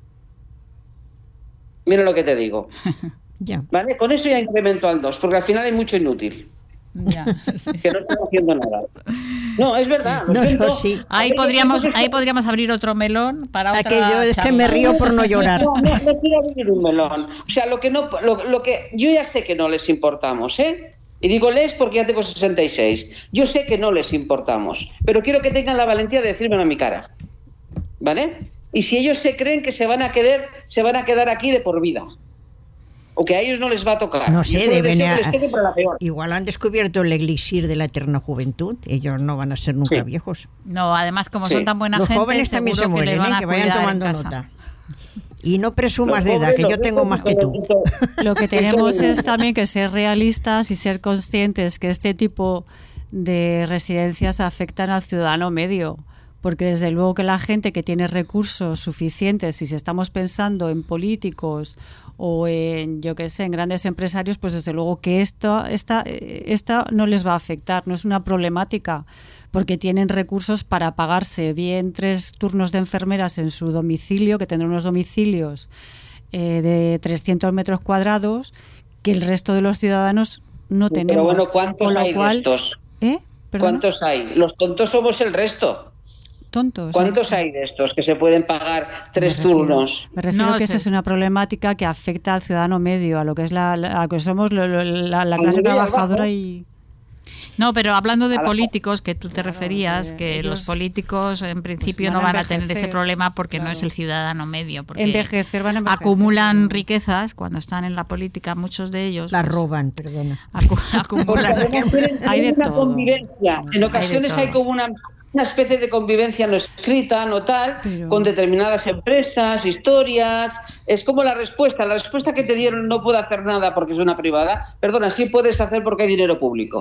Mira lo que te digo. Ya. ¿Vale? Con eso ya incremento al 2%, porque al final hay mucho inútil. Ya, sí. Que no están haciendo nada. No, es verdad. lo No, siento. sí. Ahí podríamos abrir otro melón para otra Aquello es que charla. me río por no llorar. No quiero abrir un melón. O sea, lo que yo ya sé que no les importamos, ¿eh? Y digo les porque ya tengo 66. Yo sé que no les importamos, pero quiero que tengan la valentía de decírmelo a mi cara. ¿Vale? Y si ellos se creen que se van a quedar aquí de por vida, o que a ellos no les va a tocar. No sé, Yo solo deben deseo que les quede para la peor. igual han descubierto el elixir de la eterna juventud. Ellos no van a ser nunca Sí. viejos. No, además, como Sí. son tan buena Los gente, jóvenes también se seguro que les mueren, van a que vayan cuidar en tomando casa. nota. Y no presumas Los de edad, pobres, que los yo tengo viejos, más que tú. Lo que tenemos es también que ser realistas y ser conscientes que este tipo de residencias afectan al ciudadano medio, porque desde luego que la gente que tiene recursos suficientes, si estamos pensando en políticos o en, yo qué sé, en grandes empresarios, pues desde luego que esta no les va a afectar, no es una problemática, porque tienen recursos para pagarse bien 3 turnos de enfermeras en su domicilio, que tendrán unos domicilios de 300 metros cuadrados, que el resto de los ciudadanos no tenemos. Pero bueno, ¿cuántos hay de estos? ¿Cuántos hay? Los tontos somos el resto. ¿Tontos? ¿Cuántos hay de estos que se pueden pagar 3 turnos? Me refiero que esta es una problemática que afecta al ciudadano medio, a lo que es a lo que somos la clase trabajadora y... No, pero hablando de políticos, que tú te referías, que los políticos en principio no van a tener ese problema porque no es el ciudadano medio, porque van a envejecer, acumulan riquezas cuando están en la política, muchos de ellos la roban, perdona. Acumulan hay de todo. Convivencia. En ocasiones hay como una especie de convivencia no escrita, no tal, con determinadas empresas, historias. Es como la respuesta que te dieron: no puedo hacer nada porque es una privada. Perdona, sí puedes hacer porque hay dinero público.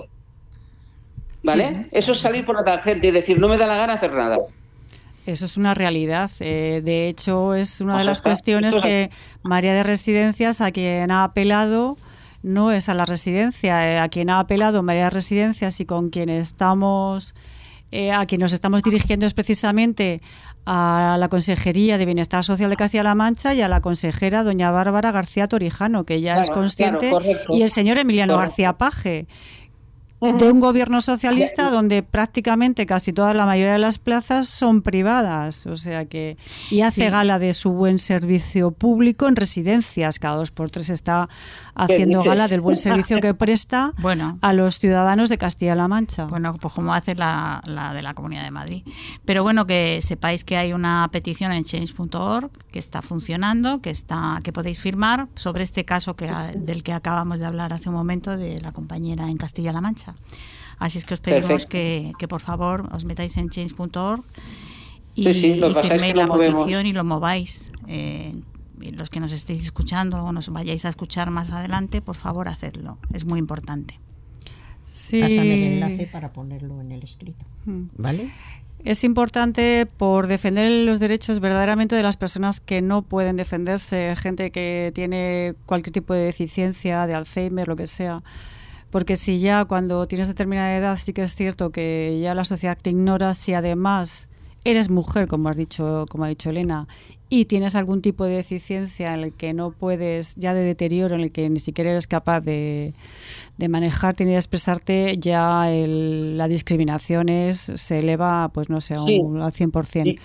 ¿Vale? Sí. Eso es salir por la tangente y decir: no me da la gana hacer nada. Eso es una realidad. De hecho, es una de las cuestiones que María de Residencias, a quien ha apelado, no es a la residencia. A quien ha apelado María de Residencias y con quien estamos... a quien nos estamos dirigiendo es precisamente a la Consejería de Bienestar Social de Castilla-La Mancha y a la consejera doña Bárbara García Torijano, que ya es consciente, y el señor Emiliano García Paje, de un gobierno socialista donde prácticamente casi la mayoría de las plazas son privadas, o sea que, y hace gala de su buen servicio público en residencias, cada 2 por 3 está haciendo gala del buen servicio que presta a los ciudadanos de Castilla-La Mancha. Bueno, pues como hace la de la Comunidad de Madrid. Pero bueno, que sepáis que hay una petición en change.org que está funcionando, que podéis firmar sobre este caso del que acabamos de hablar hace un momento, de la compañera en Castilla-La Mancha. Así es que os pedimos que por favor os metáis en change.org y firméis la petición y lo mováis. Los que nos estéis escuchando o nos vayáis a escuchar más adelante, por favor, hacedlo. Es muy importante. Sí. Pásame el enlace para ponerlo en el escrito. ¿Vale? Es importante por defender los derechos verdaderamente de las personas que no pueden defenderse, gente que tiene cualquier tipo de deficiencia, de Alzheimer, lo que sea. Porque si ya cuando tienes determinada edad sí que es cierto que ya la sociedad te ignora, si además eres mujer, como ha dicho Elena, y tienes algún tipo de deficiencia en el que no puedes, ya de deterioro, en el que ni siquiera eres capaz de manejarte ni de expresarte, ya la discriminación se eleva, pues no sé, al 100%.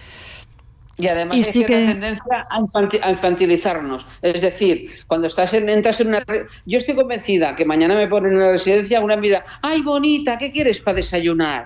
Y además hay cierta tendencia a infantilizarnos. Es decir, cuando entras en una... Yo estoy convencida que mañana me ponen en una residencia, una mira, ¡ay, bonita! ¿Qué quieres para desayunar?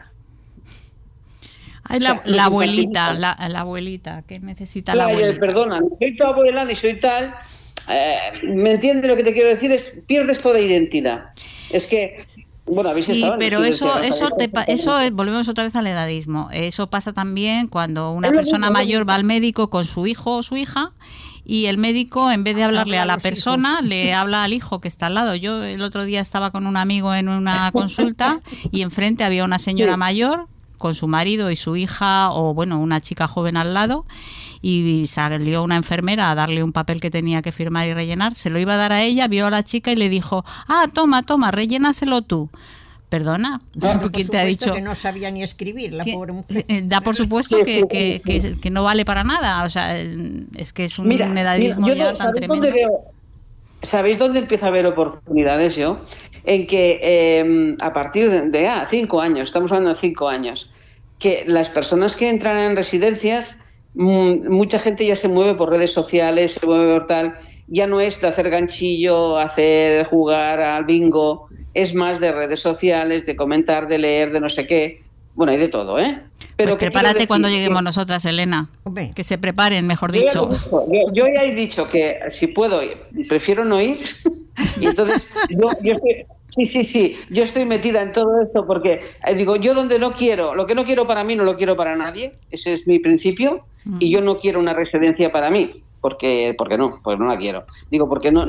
Ay, la abuelita que necesita la abuelita. Perdona, ni soy tu abuela, ni soy tal. ¿Me entiendes lo que te quiero decir? Pierdes toda identidad. Es que... Bueno, sí, pero eso volvemos otra vez al edadismo. Eso pasa también cuando una persona mayor va al médico con su hijo o su hija y el médico, en vez de hablarle a la persona, le habla al hijo que está al lado. Yo el otro día estaba con un amigo en una consulta y enfrente había una señora mayor con su marido y su hija, o bueno, una chica joven al lado, y salió una enfermera a darle un papel que tenía que firmar y rellenar, se lo iba a dar a ella, vio a la chica y le dijo: toma, rellénaselo tú. Perdona, ¿quién te ha dicho que no sabía ni escribir la pobre mujer? Da por supuesto que no vale para nada, o sea, es que es un edadismo ya tan tremendo. ¿Sabéis dónde empiezo a ver oportunidades yo? En que a partir de 5 años, estamos hablando de 5 años, que las personas que entran en residencias, mucha gente ya se mueve por redes sociales, se mueve por tal, ya no es de hacer ganchillo, jugar al bingo, es más de redes sociales, de comentar, de leer, de no sé qué. Bueno, hay de todo, ¿eh? Pero pues prepárate cuando lleguemos nosotras, Elena. Que se preparen, mejor dicho. Yo ya he dicho que si puedo, prefiero no ir. Y entonces yo estoy, sí, yo estoy metida en todo esto porque digo, yo donde no quiero, lo que no quiero para mí no lo quiero para nadie. Ese es mi principio. Y yo no quiero una residencia para mí. Porque no, pues no la quiero. Digo, porque no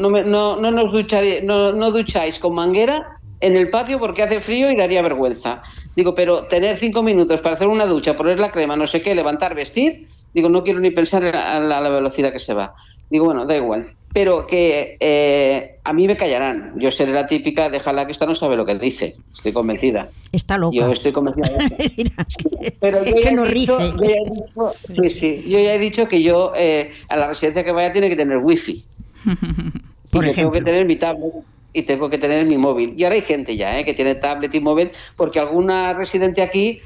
ducháis con manguera en el patio porque hace frío y daría vergüenza. Digo, pero tener 5 minutos para hacer una ducha, poner la crema, no sé qué, levantar, vestir, digo, no quiero ni pensar a la velocidad que se va. Digo, bueno, da igual. Pero que a mí me callarán. Yo seré la típica, déjala que esta no sabe lo que dice. Estoy convencida. Está loca. Yo estoy convencida de eso. Pero es que no rige. Yo ya he dicho que yo a la residencia que vaya tiene que tener wifi. Por ejemplo. Tengo que tener mi tablet y tengo que tener mi móvil. Y ahora hay gente ya que tiene tablet y móvil, porque alguna residente aquí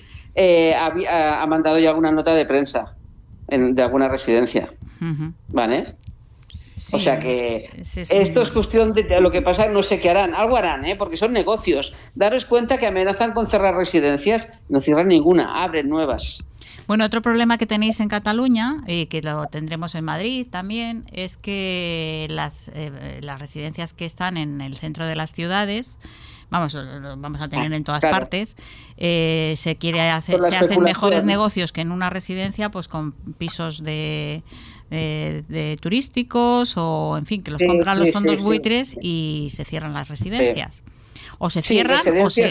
ha mandado ya alguna nota de prensa de alguna residencia. ¿Vale? Sí, o sea que esto es cuestión de lo que pasa, no sé qué harán. Algo harán, porque son negocios. Daros cuenta que amenazan con cerrar residencias, no cierran ninguna, abren nuevas. Bueno, otro problema que tenéis en Cataluña, y que lo tendremos en Madrid también, es que las residencias que están en el centro de las ciudades, vamos a tener en todas partes, se hacen mejores negocios que en una residencia, pues con pisos de turísticos, o en fin, que los compran los fondos buitres y se cierran las residencias. O se cierran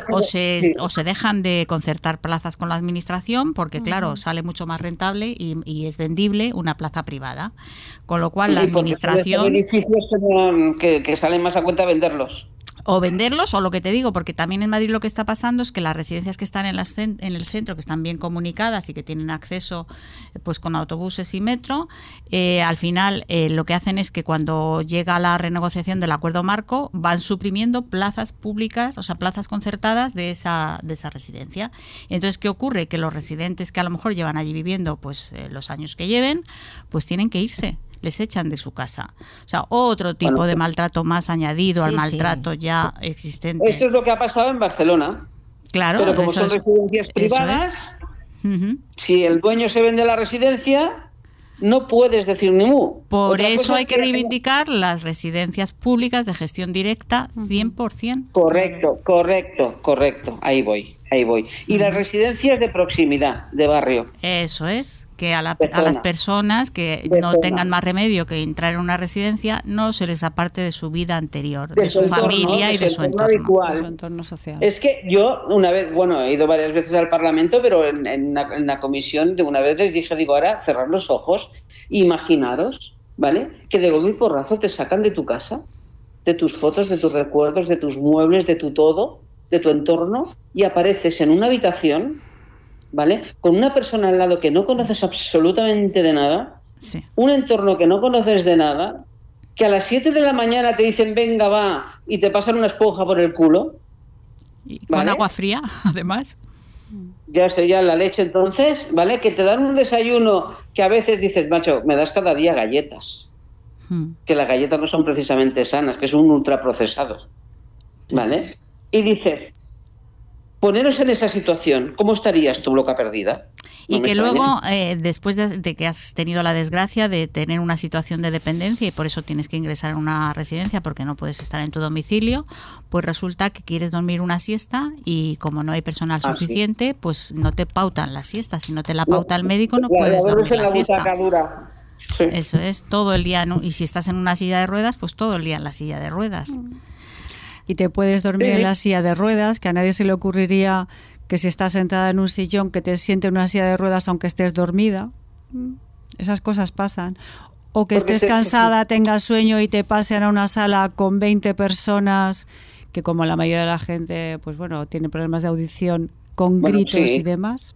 o se dejan de concertar plazas con la administración, porque claro, sale mucho más rentable y es vendible una plaza privada. Con lo cual la administración... Hay edificios que salen más a cuenta venderlos. O venderlos, o lo que te digo, porque también en Madrid lo que está pasando es que las residencias que están en el centro, que están bien comunicadas y que tienen acceso pues con autobuses y metro, al final lo que hacen es que cuando llega la renegociación del acuerdo marco van suprimiendo plazas públicas, o sea, plazas concertadas de esa residencia. Entonces, ¿qué ocurre? Que los residentes que a lo mejor llevan allí viviendo pues los años que lleven, pues tienen que irse. Les echan de su casa. O sea, otro tipo de maltrato más añadido al maltrato ya existente. Esto es lo que ha pasado en Barcelona. Claro. Pero como son residencias privadas, si el dueño se vende la residencia, no puedes decir ni mu. Por eso hay que reivindicar las residencias públicas de gestión directa 100%. Correcto. Ahí voy. Y las residencias de proximidad, de barrio. Eso es, que a las personas que no tengan más remedio que entrar en una residencia, no se les aparte de su vida anterior, de su familia y de su entorno social. Es que yo una vez, he ido varias veces al Parlamento, pero en la comisión de una vez les dije, ahora cerrar los ojos, imaginaros, ¿vale? Que de golpe y porrazo te sacan de tu casa, de tus fotos, de tus recuerdos, de tus muebles, de tu todo, de tu entorno, y apareces en una habitación, ¿vale? Con una persona al lado que no conoces absolutamente de nada, un entorno que no conoces de nada, que a las 7 de la mañana te dicen venga, va, y te pasan una esponja por el culo. Y con agua fría, además. Ya sería la leche entonces, ¿vale? Que te dan un desayuno que a veces dices, macho, me das cada día galletas. Que las galletas no son precisamente sanas, que son ultraprocesados, ¿vale? Y dices, poneros en esa situación, ¿cómo estarías tú, loca perdida? Y que luego, después de que has tenido la desgracia de tener una situación de dependencia y por eso tienes que ingresar en una residencia porque no puedes estar en tu domicilio, pues resulta que quieres dormir una siesta y como no hay personal suficiente, pues no te pautan la siesta. Si no te la pauta el médico, no puedes dormir la siesta. Sí. Eso es, todo el día, ¿no? Y si estás en una silla de ruedas, pues todo el día en la silla de ruedas. Y te puedes dormir en la silla de ruedas, que a nadie se le ocurriría que si estás sentada en un sillón que te siente en una silla de ruedas aunque estés dormida. Esas cosas pasan. O que estés cansada, tengas sueño y te pasen a una sala con 20 personas, que como la mayoría de la gente, pues tiene problemas de audición con gritos y demás.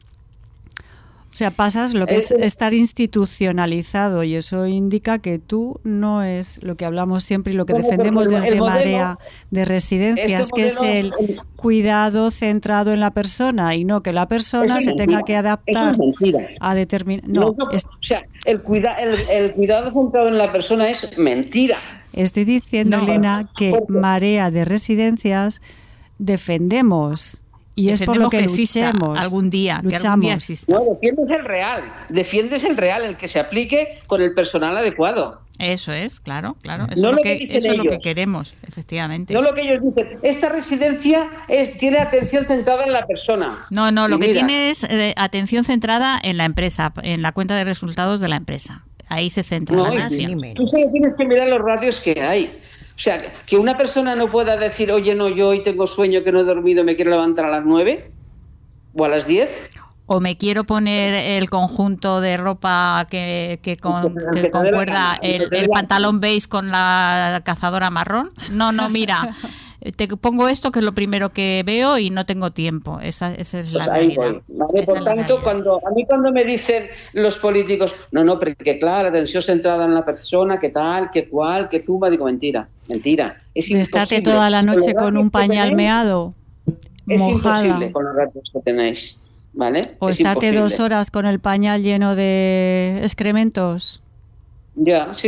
O sea, pasas lo que es estar institucionalizado, y eso indica que tú no es lo que hablamos siempre y lo que defendemos desde Marea de Residencias, que es el cuidado centrado en la persona, y no que la persona se tenga que adaptar a determinar. El cuidado centrado en la persona es mentira. Estoy diciendo, Elena, que Marea de Residencias defendemos. Y es por lo que luchemos. Algún día exista. No, defiendes el real, el que se aplique con el personal adecuado. Eso es, claro. Eso es lo que queremos, efectivamente. No lo que ellos dicen. Esta residencia tiene atención centrada en la persona. No, lo que tiene es atención centrada en la empresa, en la cuenta de resultados de la empresa. Ahí se centra la atención. Tú solo tienes que mirar los ratios que hay. O sea, que una persona no pueda decir, oye, no, yo hoy tengo sueño, que no he dormido, me quiero levantar a las 9 o a las 10. o me quiero poner el conjunto de ropa que concuerda el pantalón beige con la cazadora marrón. No, mira, te pongo esto que es lo primero que veo y no tengo tiempo. Esa es la realidad. Vale, por tanto, cuando me dicen los políticos, no, porque claro, la atención centrada en la persona, que tal, que cual, que zumba, digo, mentira. Es Estate toda la noche con un pañal meado, es mojada. imposible con los datos que tenéis, ¿vale? O es estarte imposible. 2 horas con el pañal lleno de excrementos. Ya, sí.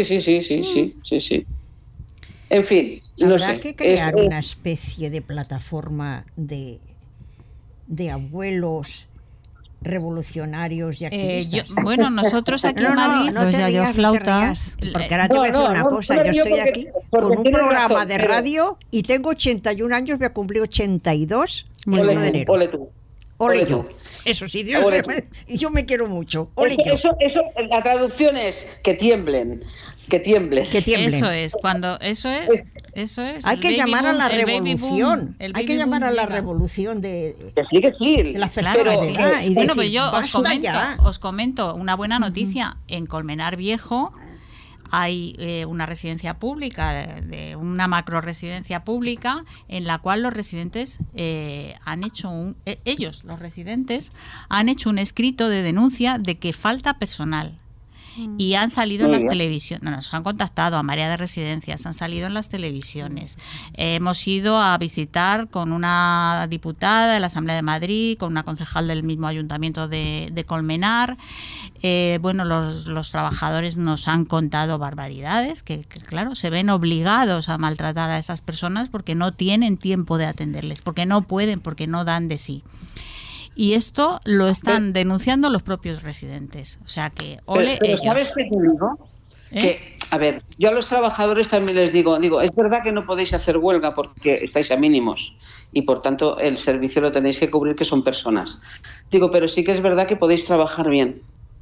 En fin, no Habrá sé. que crear una especie de plataforma de abuelos revolucionarios y activistas. Nosotros aquí en Madrid... no te rías, flautas, porque ahora te voy a decir una cosa, yo estoy aquí con un programa razón, de radio y tengo 81 años, voy a cumplir 82 el 1 de enero. Ole tú. Ole yo. Eso sí, Dios, y yo me quiero mucho. Ole yo. Eso, la traducción es que tiemblen. Que tiemblen. Eso es. Hay que llamar a la revolución. Hay que llamar a la llega. revolución Que sí. de las Claro, personas. sí. ¿verdad? Y Bueno, decir, pues yo basta os comento una buena noticia. En Colmenar Viejo hay una residencia pública, de una macro residencia pública, en la cual los residentes han hecho los residentes han hecho un escrito de denuncia de que falta personal. Y han salido en las televisiones, nos han contactado a Marea de Residencias, han salido en las televisiones. Hemos ido a visitar con una diputada de la Asamblea de Madrid, con una concejal del mismo ayuntamiento de Colmenar. Los trabajadores nos han contado barbaridades, que claro, se ven obligados a maltratar a esas personas porque no tienen tiempo de atenderles, porque no pueden, porque no dan de sí. Y esto lo están denunciando los propios residentes. O sea que, ole pero ellos. ¿sabes qué te digo? Que, a ver, yo a los trabajadores también les digo, es verdad que no podéis hacer huelga porque estáis a mínimos y por tanto el servicio lo tenéis que cubrir, que son personas. Digo, pero sí que es verdad que podéis trabajar bien.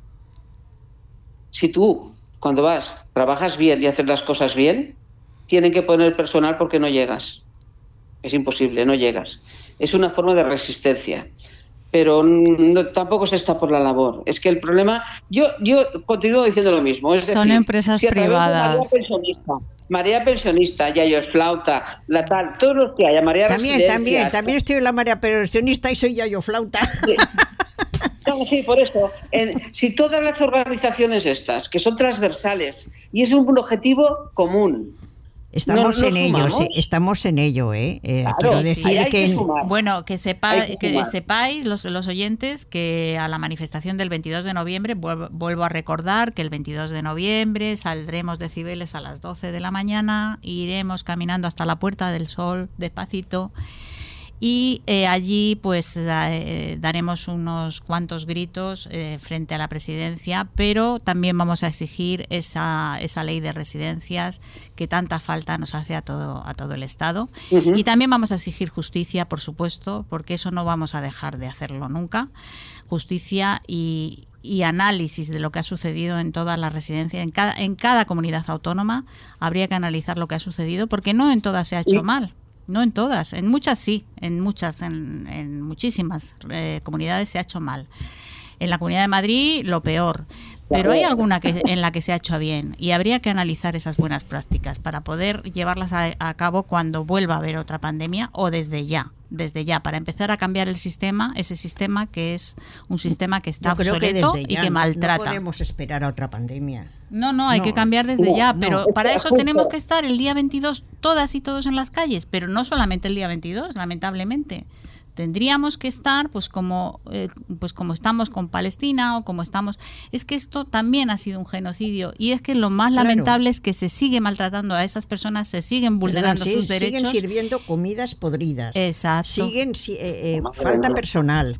Si tú, cuando trabajas bien y haces las cosas bien, tienen que poner personal porque no llegas. Es imposible, no llegas. Es una forma de resistencia. Pero tampoco se está por la labor. Es que el problema, yo continúo diciendo lo mismo. Son empresas privadas. Marea pensionista, Yayos Flauta, la tal, todos los que haya, Marea Residencias. También estoy en la Marea pensionista y soy Yayo Flauta. Sí. No, sí, por eso. Si todas las organizaciones estas, que son transversales, y es un objetivo común. Estamos en ello, Claro, quiero decir bueno, que sepáis los oyentes que a la manifestación del 22 de noviembre, vuelvo a recordar que el 22 de noviembre saldremos de Cibeles a las 12 de la mañana, iremos caminando hasta la Puerta del Sol despacito. Y allí pues daremos unos cuantos gritos frente a la presidencia, pero también vamos a exigir esa ley de residencias que tanta falta nos hace a todo el Estado. Uh-huh. Y también vamos a exigir justicia, por supuesto, porque eso no vamos a dejar de hacerlo nunca. Justicia y análisis de lo que ha sucedido en todas las residencias, en cada comunidad autónoma habría que analizar lo que ha sucedido, porque no en todas se ha hecho mal. No en todas, en muchas sí, en muchísimas comunidades se ha hecho mal. En la Comunidad de Madrid lo peor, pero hay alguna en la que se ha hecho bien y habría que analizar esas buenas prácticas para poder llevarlas a cabo cuando vuelva a haber otra pandemia o desde ya, para empezar a cambiar ese sistema que es un sistema que está obsoleto y que maltrata. No podemos esperar a otra pandemia. No, hay que cambiar desde ya, pero para eso tenemos que estar el día 22 todas y todos en las calles, pero no solamente el día 22, lamentablemente. Tendríamos que estar pues como estamos con Palestina o como estamos. Es que esto también ha sido un genocidio y es que lo más lamentable es que se sigue maltratando a esas personas, se siguen vulnerando sus derechos. Siguen sirviendo comidas podridas. Exacto. Falta personal.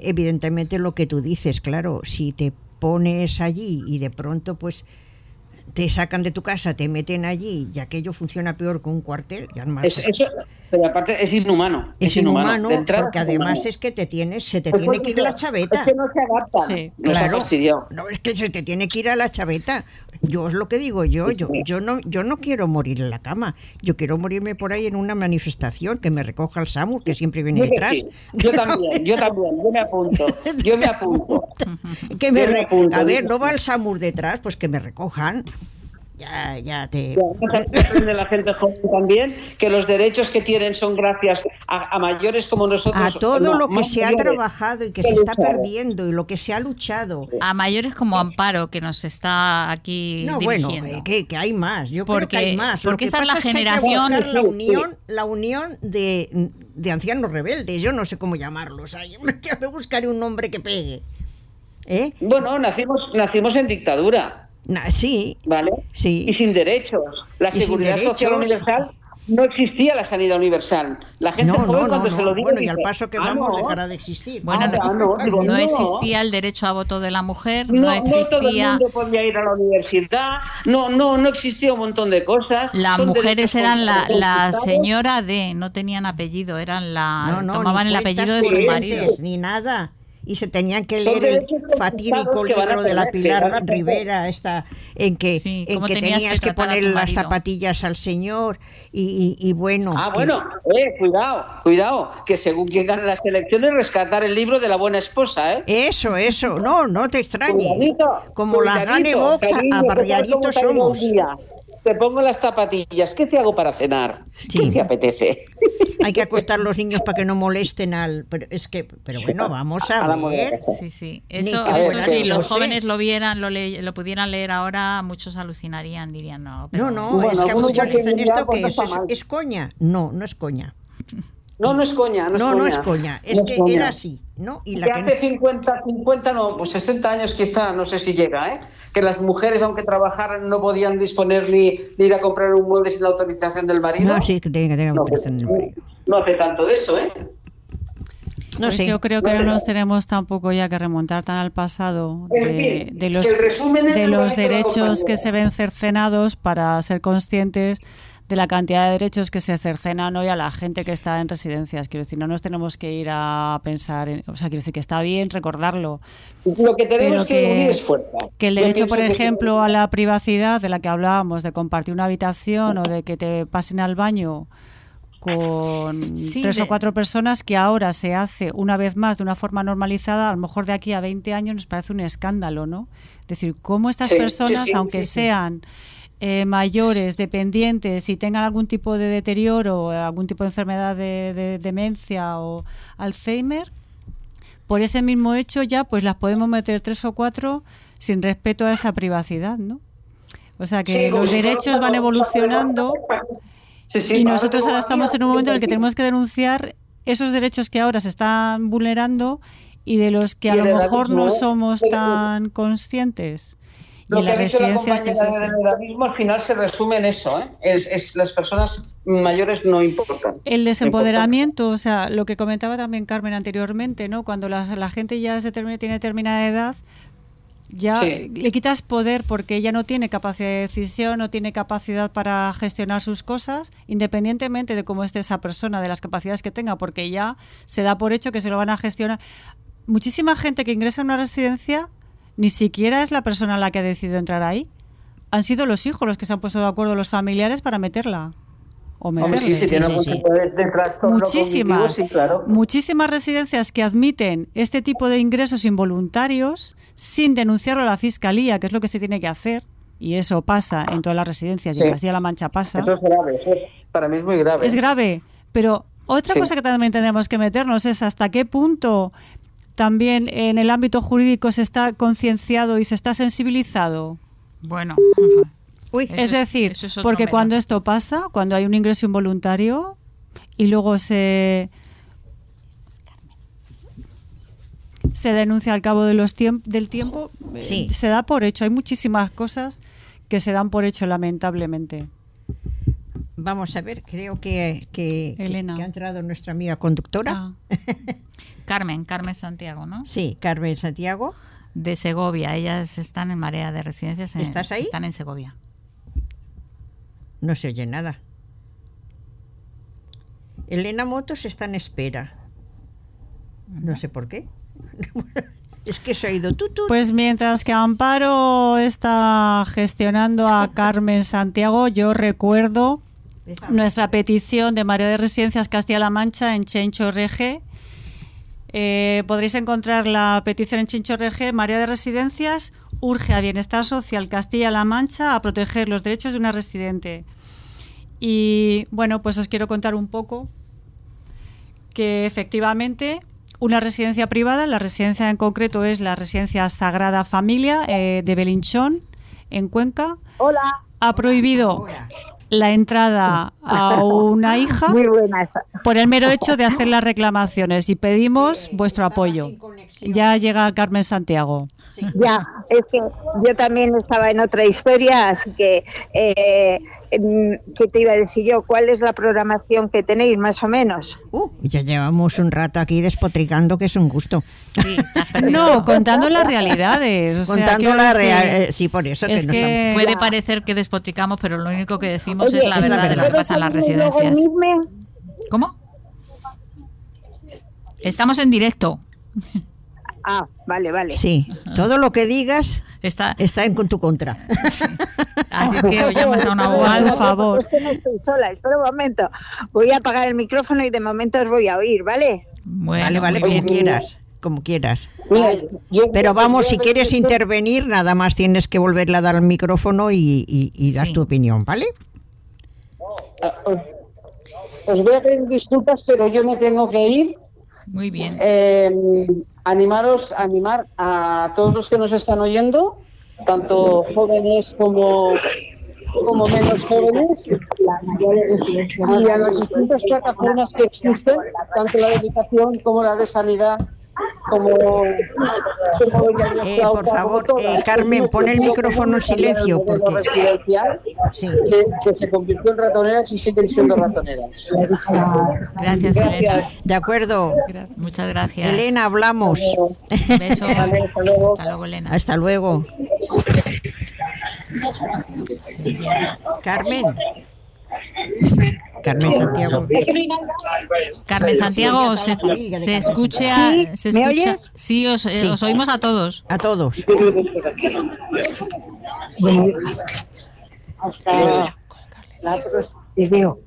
Evidentemente lo que tú dices, claro, si te pones allí y de pronto pues te sacan de tu casa, te meten allí y aquello funciona peor que un cuartel. Y además, Pero aparte es inhumano. es inhumano, De entrada porque es además inhumano. es que se te Pues tiene que ir la Es chaveta. que no se adaptan. Sí, Nos ha Claro, fastidiado. no, es que se te tiene que ir a la chaveta. Yo es lo que digo yo no quiero morir en la cama. Yo quiero morirme por ahí en una manifestación, que me recoja el SAMUR, que siempre viene Yo que detrás. sí. Yo también, yo me apunto. Yo me apunto. Que me Yo me apunto, a ver, digo. no va el SAMUR detrás, pues que me recojan. Ya te... Y además aprende la gente joven también que los derechos que tienen son gracias a mayores como nosotros. A todo no, lo que más se ha mayores, trabajado y que se han está luchado. perdiendo y lo que se ha luchado. A mayores como Amparo, que nos está aquí No, bueno, dirigiendo. que hay más. Yo creo que Porque- hay más. Lo porque que esa es pasa la que hay que generación- buscar la unión de ancianos rebeldes. Yo no sé cómo llamarlos. Ay, ya me buscaré un nombre que pegue. ¿Eh? Bueno, nacimos en dictadura. Sí, ¿Vale? Sí. Y sin derechos. La Y sin seguridad social derechos. universal, no existía la sanidad universal. La gente joven cuando se lo dice... Bueno, y dice, al paso que "Ah, vamos no". dejará de existir. Bueno, Digo, no existía el derecho a voto de la mujer, no No todo el existía... mundo podía ir a la universidad, no existía un montón de cosas. Las Son mujeres derechos eran la conquistados. señora de, no tenían apellido, eran tomaban ni el cuentas apellido de sus corrientes, maridos. ni nada. Y se tenían que Son leer el derechos fatídico conquistados que van a libro de la perder, que van a Pilar perder. Rivera, en que Sí, cómo tenías tenías que que tratar a poner tu las marido. zapatillas al señor y bueno. Ah, que- bueno, cuidado, que según quien gane las elecciones, rescatar el libro de la buena esposa, ¿eh? Eso, no te extrañe. Cuidadito, Como la gane cuidadito, Vox, cariño, abarriaditos ¿qué tal cómo somos. te ha ido el día? Te pongo las zapatillas, ¿qué te hago para cenar? Sí. ¿Qué te apetece? Hay que acostar los niños para que no molesten pero bueno, vamos a A la ver. moderna. Sí, sí. Ni Eso, que eso fuera sí, dioses. los jóvenes lo vieran, lo pudieran leer ahora, muchos alucinarían, dirían no. Pero No, Bueno, es que a algunos muchos porque dicen ya, esto pues, que no eso está mal. es coña. No es coña. No es coña, No es coña. Es No que coña. era así, ¿no? Y la Que que no- hace 50 no, pues 60 años quizá, no sé si llega, ¿eh? Que las mujeres, aunque trabajaran, no podían disponer ni de ir a comprar un mueble sin la autorización del marido. No, sí, que tiene que tener No, autorización del marido. no hace tanto de eso, ¿eh? No Pues sé. yo creo que no nos tenemos tampoco ya que remontar tan al pasado En fin, de los, el resumen es de lo que los ha dicho la derechos que compañera. se ven cercenados para ser conscientes de la cantidad de derechos que se cercenan hoy a la gente que está en residencias. Quiero decir, no nos tenemos que ir a pensar, quiero decir que está bien recordarlo, Lo que tenemos pero que unir es fuerza. que el Yo derecho, por pienso que- ejemplo, a la privacidad de la que hablábamos, de compartir una habitación o de que te pasen al baño con Sí, 3 o 4 personas, que ahora se hace una vez más de una forma normalizada, a lo mejor de aquí a 20 años nos parece un escándalo, ¿no? Es decir, cómo estas Sí, personas, sí, sí, aunque sí, sí. sean mayores, dependientes y tengan algún tipo de deterioro, algún tipo de enfermedad de demencia o Alzheimer, por ese mismo hecho ya pues las podemos meter 3 o 4 sin respeto a esa privacidad, ¿no? O sea que Sí, como los si fuera derechos van una- evolucionando Sí, sí, y nosotros ahora tengo estamos en un momento en el que amigas tenemos que denunciar esos derechos que ahora se están vulnerando y de los que a Y lo el mejor no edadismo, somos el- tan conscientes. Y Lo en que las ha dicho la residencias es compañera eso. del edadismo al final se resume en eso, ¿eh? Las personas mayores no importan. El desempoderamiento, o sea, lo que comentaba también Carmen anteriormente, ¿no? Cuando la gente ya tiene determinada edad, ya Sí. le quitas poder porque ella no tiene capacidad de decisión, no tiene capacidad para gestionar sus cosas, independientemente de cómo esté esa persona, de las capacidades que tenga, porque ya se da por hecho que se lo van a gestionar. Muchísima gente que ingresa en una residencia ni siquiera es la persona la que ha decidido entrar ahí. Han sido los hijos los que se han puesto de acuerdo, los familiares, para meterla. O Hombre, meterle. sí, tiene algún sí. tipo de trastorno Muchísimas, cognitivo, sí, claro. muchísimas residencias que admiten este tipo de ingresos involuntarios sin denunciarlo a la fiscalía, que es lo que se tiene que hacer, y eso pasa en todas las residencias y Sí. en Castilla-La Mancha pasa. Eso es grave, para mí es muy grave. Es grave, pero otra Sí. cosa que también tendremos que meternos es hasta qué punto también en el ámbito jurídico se está concienciado y se está sensibilizado. Bueno, Uy, Eso Es decir, eso es otro porque melón. cuando esto pasa, cuando hay un ingreso involuntario y luego se denuncia al cabo de del tiempo, Sí. se da por hecho. Hay muchísimas cosas que se dan por hecho, lamentablemente. vamos a ver, creo que Elena. ha entrado nuestra amiga conductora. Ah. Carmen Santiago, ¿no? Sí, Carmen Santiago. De Segovia, ellas están en Marea de Residencias. ¿Estás ahí? Están en Segovia. No se oye nada. Elena Motos está en espera. No sé por qué. Es que se ha ido tú. Pues mientras que Amparo está gestionando a Carmen Santiago, yo recuerdo nuestra petición de María de Residencias Castilla-La Mancha en Change.org. Podréis encontrar la petición en Change.org. María de Residencias urge a Bienestar Social Castilla-La Mancha a proteger los derechos de una residente. Y bueno, pues os quiero contar un poco que efectivamente una residencia privada, la residencia en concreto es la residencia Sagrada Familia de Belinchón, en Cuenca, ha prohibido la entrada a una hija por el mero hecho de hacer las reclamaciones y pedimos vuestro apoyo. Ya llega Carmen Santiago. Sí. Ya, es que yo también estaba en otra historia, así que ¿qué te iba a decir yo? ¿Cuál es la programación que tenéis, más o menos? Ya llevamos un rato aquí despotricando, que es un gusto. Sí, no, contando las realidades. Contando la realidad, sí, por eso. Es que puede parecer que despotricamos, pero lo único que decimos es la verdad de lo que pasa en las residencias. ¿Cómo? Estamos en directo. Ah, vale. Sí, todo lo que digas está en tu contra. Sí. Así que o llamas a un abogado, por favor. Es que no estoy sola, espera un momento. Voy a apagar el micrófono y de momento os voy a oír, ¿vale? Bueno, vale, como quieras. Pero vamos, si quieres intervenir, nada más tienes que volverle a dar el micrófono y das tu opinión, ¿vale? Os voy a pedir disculpas, pero yo me tengo que ir. Muy bien. Animar a todos los que nos están oyendo, tanto jóvenes como menos jóvenes, y a las distintas plataformas que existen, tanto la de educación como la de sanidad, por favor, Carmen, pon el micrófono en silencio, porque que se convirtió en ratoneras y siguen siendo ratoneras. Gracias, Elena. De acuerdo. Muchas gracias. Elena, hablamos. Beso. Hasta luego, Elena. Hasta luego. Sí. Carmen Santiago. Carmen Santiago, se escucha. ¿Me oyes? Sí, os oímos a todos. A todos. Te veo.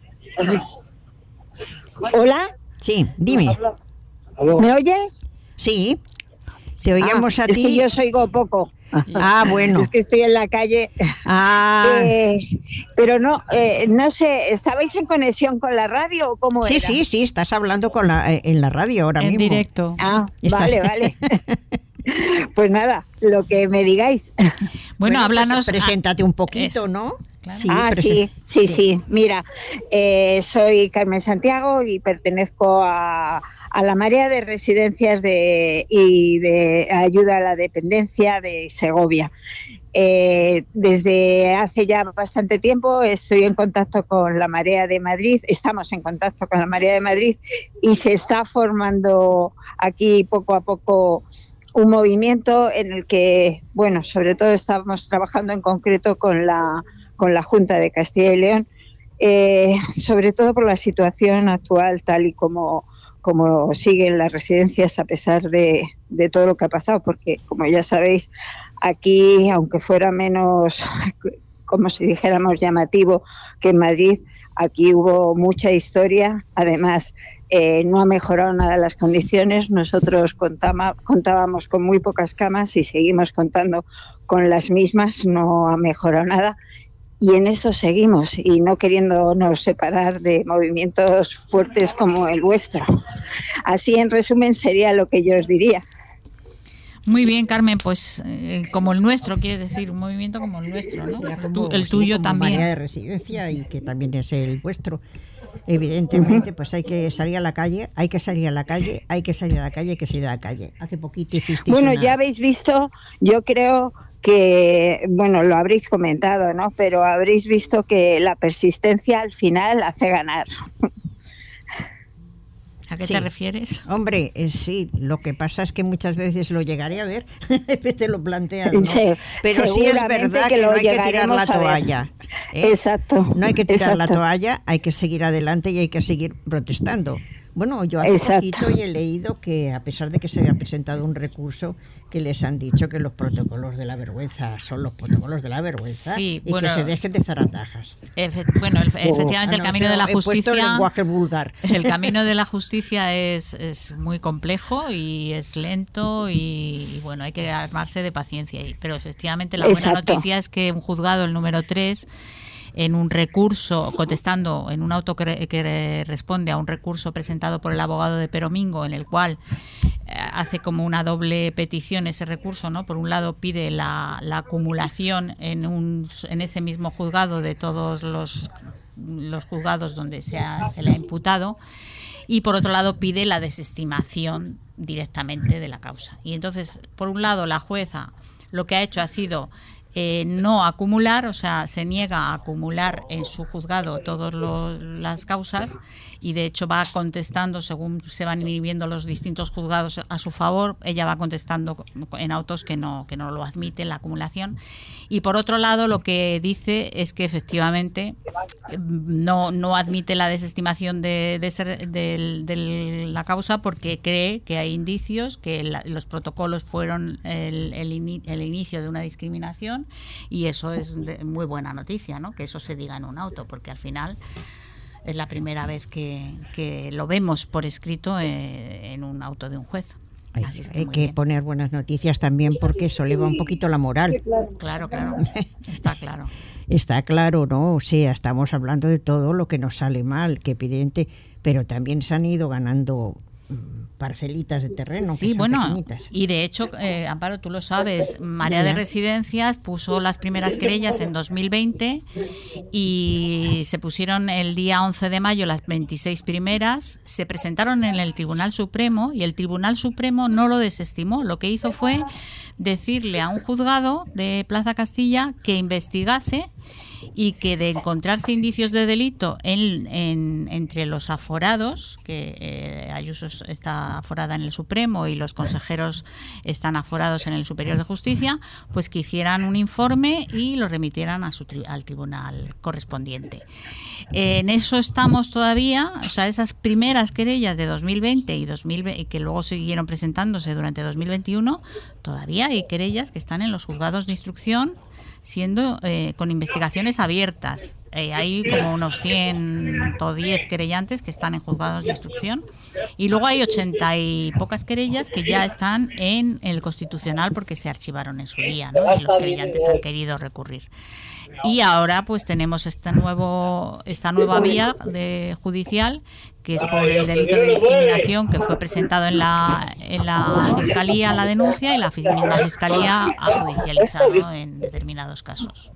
¿Hola? Sí, dime. ¿Me oyes? Sí, te oíamos a ti. Es que yo os oigo poco. Bueno. Es que estoy en la calle. Pero no sé, ¿estabais en conexión con la radio o cómo era? Sí, estás hablando en la radio ahora mismo. En directo. Vale. Pues nada, lo que me digáis. Bueno, háblanos. Preséntate un poquito, ¿no? Claro. Sí. Mira, soy Carmen Santiago y pertenezco a la Marea de Residencias y de Ayuda a la Dependencia de Segovia. Desde hace ya bastante tiempo estoy en contacto con la Marea de Madrid, estamos en contacto con la Marea de Madrid y se está formando aquí poco a poco un movimiento en el que, bueno, sobre todo estamos trabajando en concreto con la Junta de Castilla y León, sobre todo por la situación actual tal y como siguen las residencias a pesar de todo lo que ha pasado, porque como ya sabéis, aquí, aunque fuera menos, como si dijéramos, llamativo que en Madrid, aquí hubo mucha historia, además no ha mejorado nada las condiciones, nosotros contábamos con muy pocas camas y seguimos contando con las mismas, no ha mejorado nada. Y en eso seguimos, y no queriéndonos separar de movimientos fuertes como el vuestro. Así, en resumen, sería lo que yo os diría. Muy bien, Carmen, pues como el nuestro, quieres decir, un movimiento como el nuestro, ¿no? El tuyo también. Marea de Residencia, y que también es el vuestro. Evidentemente, pues hay que salir a la calle. Hace poquito hicisteis ya habéis visto, yo creo que, bueno, lo habréis comentado, ¿no? Pero habréis visto que la persistencia al final hace ganar. ¿A qué Sí. te refieres? Hombre, sí, lo que pasa es que muchas veces lo llegaré a ver, te lo plantean, ¿no? Sí, Pero sí es seguramente verdad que que no lo hay que tirar llegaremos la a ver. toalla. ¿eh? Exacto. No hay que tirar la exacto. toalla, hay que seguir adelante y hay que seguir protestando. Bueno, yo hace Exacto. poquito y he leído que a pesar de que se había presentado un recurso, que les han dicho que los protocolos de la vergüenza son los protocolos de la vergüenza Sí, y bueno, que se dejen de zaratajas. Efectivamente el camino de la He puesto justicia... lenguaje vulgar. El camino de la justicia es muy complejo y es lento y bueno, hay que armarse de paciencia ahí. Pero efectivamente la buena Exacto. noticia es que un juzgado, el número 3, en un recurso, contestando en un auto que responde a un recurso presentado por el abogado de Peromingo, en el cual hace como una doble petición ese recurso, ¿no? Por un lado pide la acumulación en ese mismo juzgado de todos los juzgados donde se le ha imputado, y por otro lado pide la desestimación directamente de la causa. Y entonces, por un lado, la jueza lo que ha hecho ha sido no acumular, o sea, se niega a acumular en su juzgado todas las causas, y de hecho va contestando según se van inhibiendo los distintos juzgados a su favor. Ella va contestando en autos que no lo admiten la acumulación. Y por otro lado, lo que dice es que efectivamente no admite la desestimación de la causa, porque cree que hay indicios que los protocolos fueron el inicio de una discriminación, y eso es muy buena noticia, ¿no? Que eso se diga en un auto, porque al final es la primera vez que lo vemos por escrito en un auto de un juez. Así es que Hay muy que bien. poner buenas noticias también, porque eso eleva un poquito la moral. Claro, está claro. Está claro, ¿no? O sea, estamos hablando de todo lo que nos sale mal, que evidente, pero también se han ido ganando parcelitas de terreno. Sí, que son bueno, pequeñitas. y de hecho, Amparo, tú lo sabes, Marea de Residencias puso las primeras querellas en 2020 y se pusieron el día 11 de mayo las 26 primeras, se presentaron en el Tribunal Supremo y el Tribunal Supremo no lo desestimó. Lo que hizo fue decirle a un juzgado de Plaza Castilla que investigase, y que de encontrarse indicios de delito entre los aforados, que Ayuso está aforada en el Supremo y los consejeros están aforados en el Superior de Justicia, pues que hicieran un informe y lo remitieran al tribunal correspondiente. En eso estamos todavía, o sea, esas primeras querellas de 2020 y que luego siguieron presentándose durante 2021, todavía hay querellas que están en los juzgados de instrucción siendo con investigaciones abiertas. Hay como unos 110 querellantes que están en juzgados de instrucción, y luego hay 80 y pocas querellas que ya están en el Constitucional porque se archivaron en su día, ¿no? Y los querellantes han querido recurrir. Y ahora pues tenemos esta nueva vía judicial, que es por el delito de discriminación, que fue presentado en la Fiscalía la denuncia, y la misma Fiscalía ha judicializado en determinados casos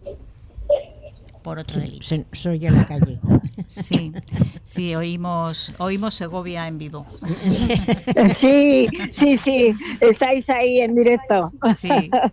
por otro delito. Soy en la calle. Sí, oímos Segovia en vivo. Sí, estáis ahí en directo. Sí.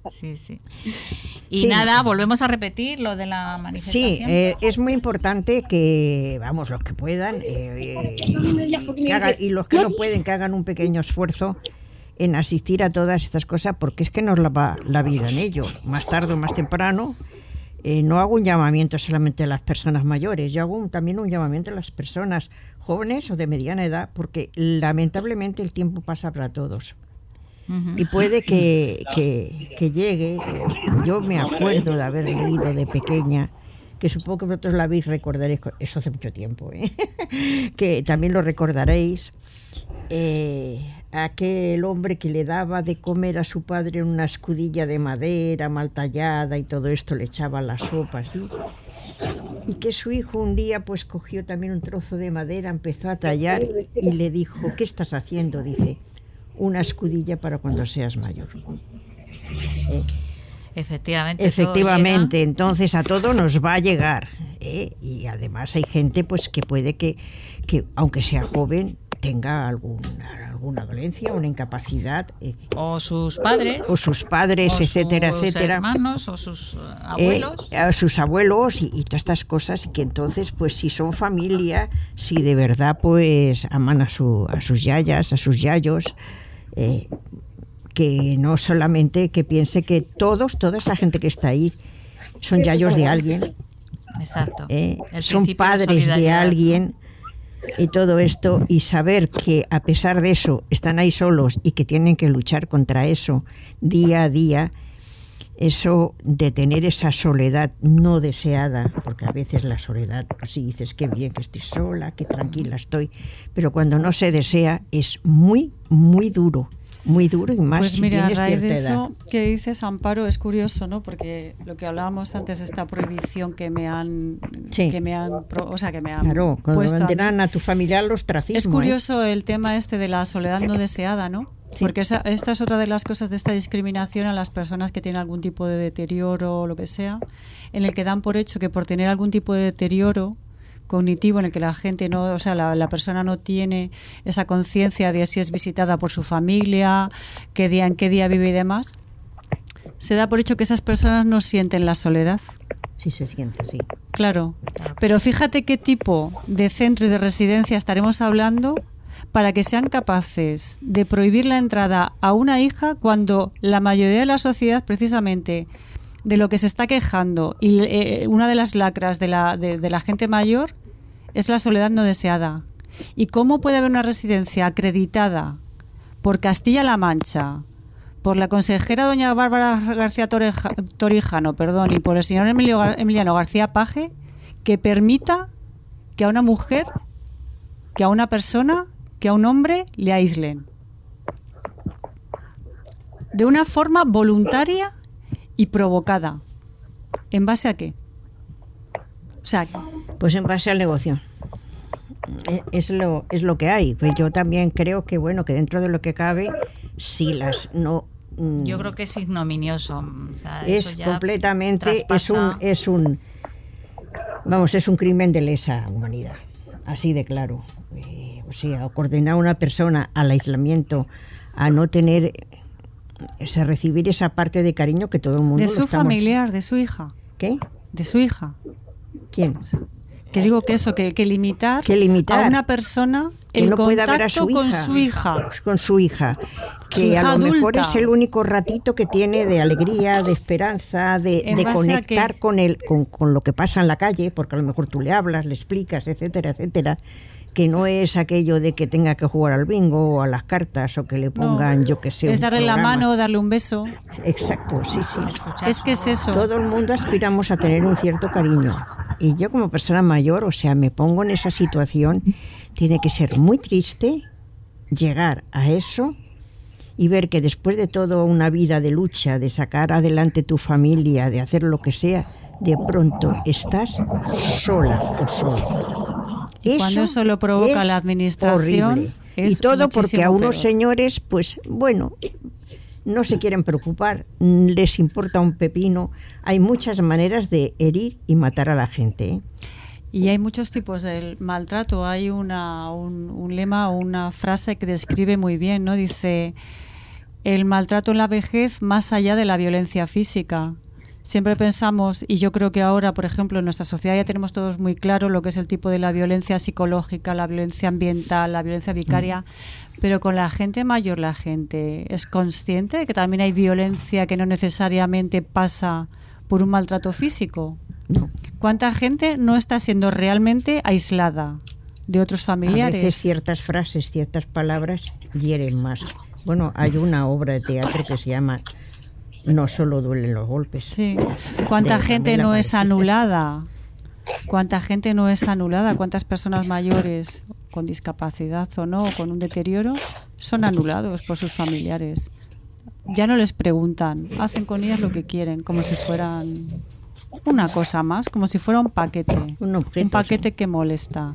Y Sí. nada, volvemos a repetir lo de la manifestación. Sí, es muy importante que, vamos, los que puedan, que hagan, y los que no pueden, que hagan un pequeño esfuerzo en asistir a todas estas cosas, porque es que nos la va la vida en ello, más tarde o más temprano. No hago un llamamiento solamente a las personas mayores, yo hago también un llamamiento a las personas jóvenes o de mediana edad, porque lamentablemente el tiempo pasa para todos. Y puede que llegue. Yo me acuerdo de haber leído de pequeña, que supongo que vosotros la habéis, recordaréis, eso hace mucho tiempo, que también lo recordaréis, aquel hombre que le daba de comer a su padre en una escudilla de madera mal tallada, y todo esto le echaba la sopa así, y que su hijo un día pues cogió también un trozo de madera, empezó a tallar y le dijo: ¿qué estás haciendo? Dice: una escudilla para cuando seas mayor. Efectivamente, entonces a todo nos va a llegar, y además hay gente pues que puede que aunque sea joven, tenga alguna dolencia, una incapacidad. O sus padres. O sus padres, o etcétera, sus etcétera. hermanos, o sus abuelos. A sus abuelos y todas estas cosas, y que entonces, pues si son familia, si de verdad pues aman a sus yayas, a sus yayos, que no solamente que piense que toda esa gente que está ahí son yayos de alguien. Exacto. Son padres de alguien. Y todo esto, y saber que a pesar de eso están ahí solos y que tienen que luchar contra eso día a día, eso de tener esa soledad no deseada, porque a veces la soledad, pues sí dices qué bien que estoy sola, qué tranquila estoy, pero cuando no se desea es muy, muy duro. Muy duro, y más pues si mira, tienes a raíz cierta de edad. eso que dices, Amparo, es curioso, ¿no? Porque lo que hablábamos antes de esta prohibición que me han Claro, cuando puesto condenan a tu familia al ostracismo. Es curioso el tema este de la soledad no deseada, ¿no? Sí. Porque esta es otra de las cosas de esta discriminación a las personas que tienen algún tipo de deterioro o lo que sea, en el que dan por hecho que por tener algún tipo de deterioro cognitivo en el que la gente no, o sea, la persona no tiene esa conciencia de si es visitada por su familia, en qué día vive y demás, se da por hecho que esas personas no sienten la soledad. Sí se siente, sí. Claro, pero fíjate qué tipo de centro y de residencia estaremos hablando para que sean capaces de prohibir la entrada a una hija cuando la mayoría de la sociedad, precisamente, de lo que se está quejando, y una de las lacras de la gente mayor es la soledad no deseada. ¿Y cómo puede haber una residencia acreditada por Castilla-La Mancha, por la consejera doña Bárbara García Torijano, y por el señor Emiliano García Paje, que permita que a una mujer, que a una persona, que a un hombre le aíslen? De una forma voluntaria y provocada. ¿En base a qué? O sea, pues en base al negocio. Es lo que hay. Pues yo también creo que bueno, que dentro de lo que cabe, si las no. Yo creo que es ignominioso. O sea, es completamente es un crimen de lesa humanidad, así de claro. O sea, condenar a una persona al aislamiento, a no tener recibir esa parte de cariño que todo el mundo de su familiar, de su hija. ¿Qué? De su hija. ¿Quién? Que digo que eso, que limitar a una persona el no contacto con su hija. Con su hija. Que su hija a lo mejor adulta. Es el único ratito que tiene de alegría, de esperanza, de conectar con lo que pasa en la calle, porque a lo mejor tú le hablas, le explicas, etcétera, etcétera. Que no es aquello de que tenga que jugar al bingo o a las cartas o que le pongan, yo que sé, es darle la mano, darle un beso. Exacto, sí. Es que es eso. Todo el mundo aspiramos a tener un cierto cariño. Y yo como persona mayor, o sea, me pongo en esa situación, tiene que ser muy triste llegar a eso y ver que después de toda una vida de lucha, de sacar adelante tu familia, de hacer lo que sea, de pronto estás sola o solo. Cuando eso lo provoca la administración, y todo porque a unos señores, pues bueno, no se quieren preocupar, les importa un pepino. Hay muchas maneras de herir y matar a la gente, ¿eh? Y hay muchos tipos de maltrato. Hay un lema o una frase que describe muy bien, ¿no? Dice: el maltrato en la vejez más allá de la violencia física. Siempre pensamos, y yo creo que ahora, por ejemplo, en nuestra sociedad ya tenemos todos muy claro lo que es el tipo de la violencia psicológica, la violencia ambiental, la violencia vicaria, pero con la gente mayor, ¿la gente es consciente de que también hay violencia que no necesariamente pasa por un maltrato físico? No. ¿Cuánta gente no está siendo realmente aislada de otros familiares? A veces ciertas frases, ciertas palabras hieren más. Bueno, hay una obra de teatro que se llama No solo duelen los golpes. Sí. ¿Cuánta gente no es anulada? ¿Cuánta gente no es anulada? ¿Cuántas personas mayores con discapacidad o no, con un deterioro, son anulados por sus familiares? Ya no les preguntan, hacen con ellas lo que quieren, como si fueran una cosa más, como si fuera un paquete, un paquete, sí, que molesta.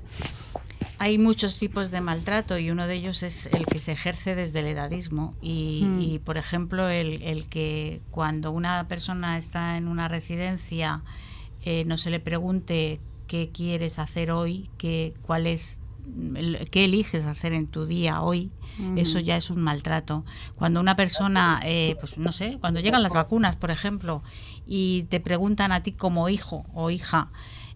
Hay muchos tipos de maltrato y uno de ellos es el que se ejerce desde el edadismo y por ejemplo, el que cuando una persona está en una residencia no se le pregunte qué quieres hacer hoy, cuál es qué eliges hacer en tu día hoy, eso ya es un maltrato. Cuando una persona, pues no sé, cuando llegan las vacunas, por ejemplo, y te preguntan a ti como hijo o hija,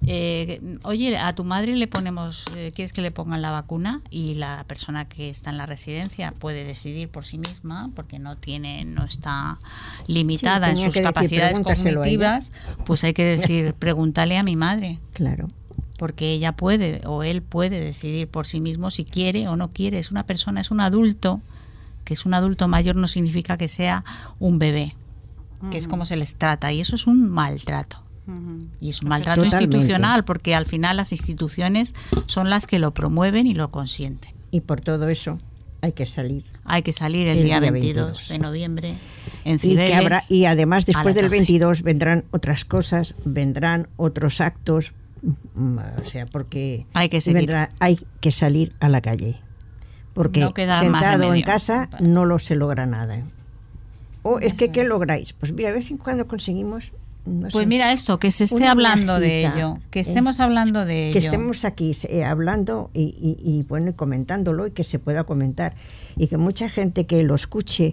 oye, a tu madre le ponemos, ¿quieres que le pongan la vacuna? Y la persona que está en la residencia puede decidir por sí misma, porque no está limitada en sus capacidades cognitivas, pues hay que decir, pregúntale a mi madre. Claro. Porque ella puede o él puede decidir por sí mismo si quiere o no quiere. Es una persona, es un adulto, que es un adulto mayor no significa que sea un bebé, que es como se les trata, y eso es un maltrato. Y es un maltrato institucional, porque al final las instituciones son las que lo promueven y lo consienten. Y por todo eso hay que salir. Hay que salir el día 22 de noviembre en Cibeles. Y además después del 22 vendrán otras cosas, vendrán otros actos, o sea, porque hay que salir a la calle. Porque no sentado en casa no se logra nada. O es que ¿qué lográis? Pues mira, de vez en cuando conseguimos... No pues sé, mira esto, que se esté hablando de ello, que estemos hablando de ello. Que estemos aquí hablando y bueno, comentándolo, y que se pueda comentar. Y que mucha gente que lo escuche,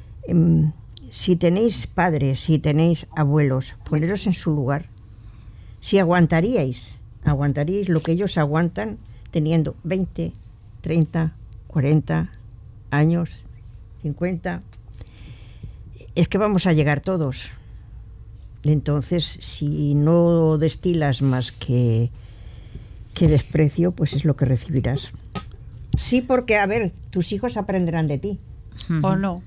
si tenéis padres, si tenéis abuelos, poneros en su lugar. Si aguantaríais lo que ellos aguantan teniendo 20, 30, 40 años, 50. Es que vamos a llegar todos. Entonces, si no destilas más que desprecio, pues es lo que recibirás. Sí, porque, a ver, tus hijos aprenderán de ti. O no.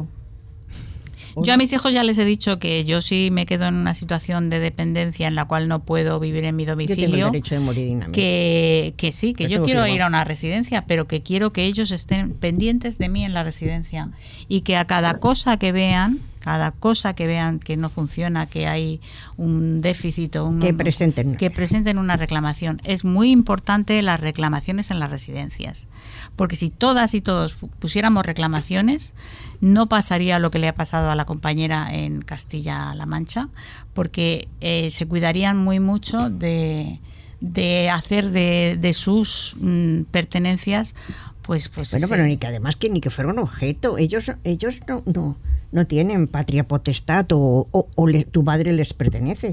Yo a mis hijos ya les he dicho que yo sí me quedo en una situación de dependencia en la cual no puedo vivir en mi domicilio. Yo tengo el derecho de morir dignamente. Que sí, que yo quiero ir a una residencia, pero que quiero que ellos estén pendientes de mí en la residencia, y que a cada cosa que vean que no funciona, que hay un déficit o que presenten una reclamación. Es muy importante las reclamaciones en las residencias, porque si todas y todos pusiéramos reclamaciones, no pasaría lo que le ha pasado a la compañera en Castilla-La Mancha, porque se cuidarían muy mucho de hacer de sus pertenencias pues bueno, pero ni que además ni que fuera un objeto. Ellos no tienen patria potestad o tu madre les pertenece.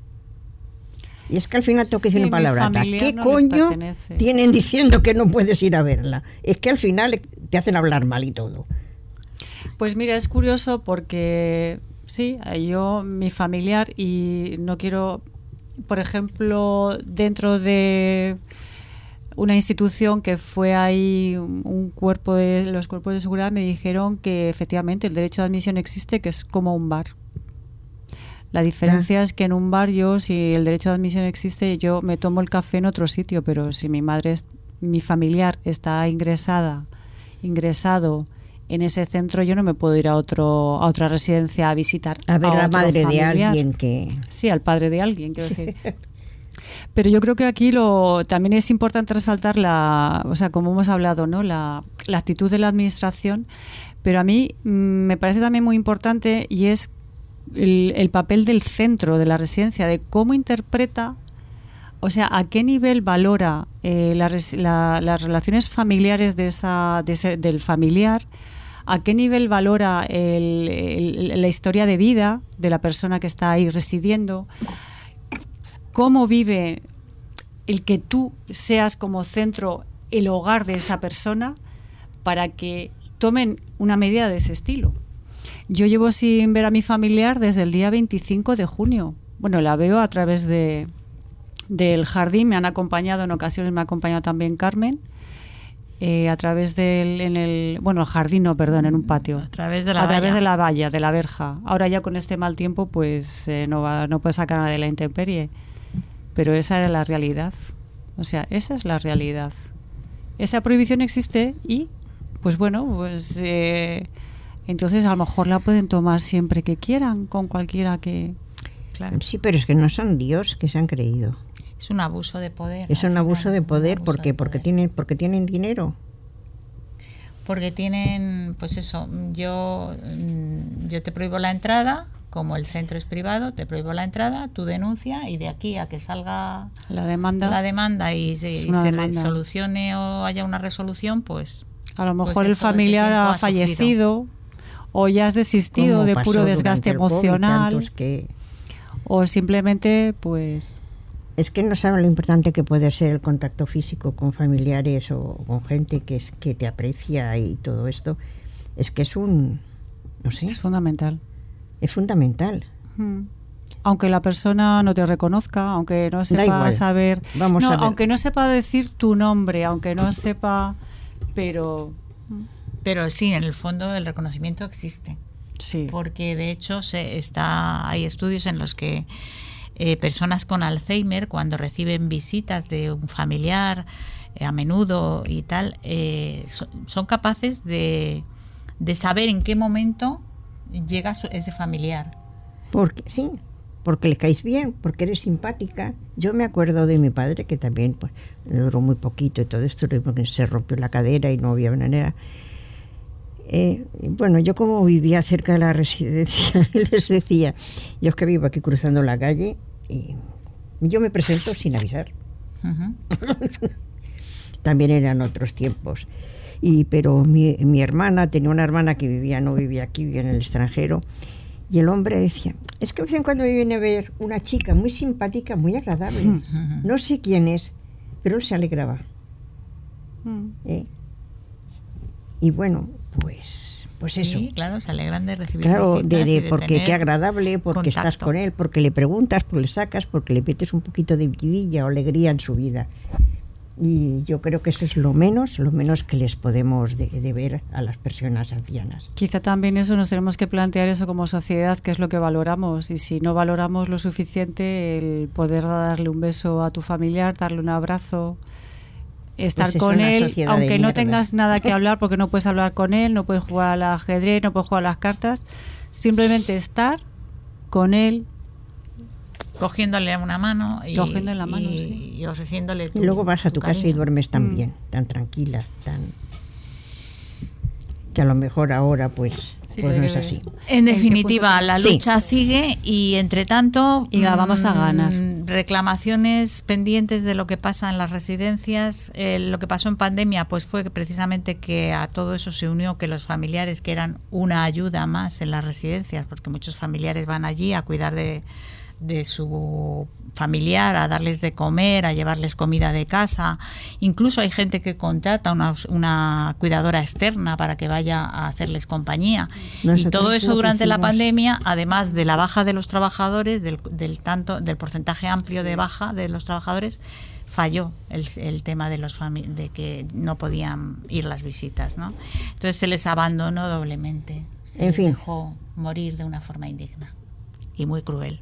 Y es que al final tengo que decir una palabrata. ¿Qué no coño tienen diciendo que no puedes ir a verla? Es que al final te hacen hablar mal y todo. Pues mira, es curioso porque sí, mi familiar, y no quiero, por ejemplo, dentro de una institución que fue ahí los cuerpos de seguridad, me dijeron que efectivamente el derecho de admisión existe, que es como un bar. La diferencia es que en un bar si el derecho de admisión existe, yo me tomo el café en otro sitio, pero si mi familiar está ingresado en ese centro, yo no me puedo ir a otra residencia a visitar a ver a la madre familiar. De alguien que... Sí, al padre de alguien, quiero decir. Pero yo creo que aquí también es importante resaltar como hemos hablado, ¿no? La actitud de la administración, pero a mí me parece también muy importante, y es el papel del centro de la residencia, de cómo interpreta, o sea, a qué nivel valora las relaciones familiares del familiar, a qué nivel valora la historia de vida de la persona que está ahí residiendo, cómo vive el que tú seas como centro el hogar de esa persona, para que tomen una medida de ese estilo. Yo llevo sin ver a mi familiar desde el día 25 de junio. Bueno, la veo a través del jardín, me han acompañado, en ocasiones me ha acompañado también Carmen, a través el jardín no, perdón, en un patio. A través de la valla, de la verja. Ahora ya con este mal tiempo, pues no puede sacar nada de la intemperie. Pero esa era la realidad. O sea, esa es la realidad. Esa prohibición existe y, pues bueno, pues entonces a lo mejor la pueden tomar siempre que quieran, con cualquiera que... Claro. Sí, pero es que no son Dios, que se han creído. Es un abuso de poder. Es un abuso de poder, porque tienen dinero. Porque tienen, pues eso, yo te prohíbo la entrada, como el centro es privado, te prohíbo la entrada, tú denuncia y de aquí a que salga la demanda y se solucione o haya una resolución, pues a lo mejor el familiar ha fallecido o ya has desistido de puro desgaste emocional o simplemente pues... Es que no saben lo importante que puede ser el contacto físico con familiares o con gente que te aprecia y todo esto. Es que es es fundamental. Es fundamental. Aunque la persona no te reconozca, aunque no sepa saber... aunque no sepa decir tu nombre, aunque no sepa... Pero sí, en el fondo el reconocimiento existe. Sí. Porque de hecho hay estudios en los que personas con Alzheimer, cuando reciben visitas de un familiar a menudo y tal, son capaces de saber en qué momento llega ese familiar. Porque le caes bien, porque eres simpática. Yo me acuerdo de mi padre, que también pues duró muy poquito y todo esto, porque se rompió la cadera y no había manera. Bueno, yo como vivía cerca de la residencia, les decía, yo es que vivo aquí cruzando la calle y yo me presento sin avisar. También eran otros tiempos. Pero mi hermana, tenía una hermana que no vivía aquí, vivía en el extranjero, y el hombre decía, es que de vez en cuando me viene a ver una chica muy simpática, muy agradable, no sé quién es, pero él se alegraba. Y bueno, pues eso. Sí, claro, se alegran de recibir visitas, porque qué agradable, porque contacto. Estás con él, porque le preguntas, porque le sacas, porque le metes un poquito de vidilla o alegría en su vida. Y yo creo que eso es lo menos que les podemos deber a las personas ancianas. Quizá también eso nos tenemos que plantear eso como sociedad, qué es lo que valoramos, y si no valoramos lo suficiente el poder darle un beso a tu familiar, darle un abrazo, estar pues con él, aunque no tengas nada que hablar, porque no puedes hablar con él, no puedes jugar al ajedrez, no puedes jugar a las cartas, simplemente estar con él, cogiéndole una mano y ofreciéndole y luego vas a tu casa y duermes tan bien, tan tranquila, que a lo mejor ahora pues no es así. En definitiva, la lucha sigue y entre tanto y la vamos a ganar. Reclamaciones pendientes de lo que pasa en las residencias. Lo que pasó en pandemia pues fue precisamente que a todo eso se unió que los familiares, que eran una ayuda más en las residencias, porque muchos familiares van allí a cuidar de su familiar, a darles de comer, a llevarles comida de casa. Incluso hay gente que contrata una cuidadora externa para que vaya a hacerles compañía. Y todo eso durante la pandemia, además de la baja de los trabajadores, del porcentaje amplio de baja de los trabajadores, falló el tema de que no podían ir las visitas, ¿no? Entonces se les abandonó doblemente. Se les dejó morir de una forma indigna y muy cruel.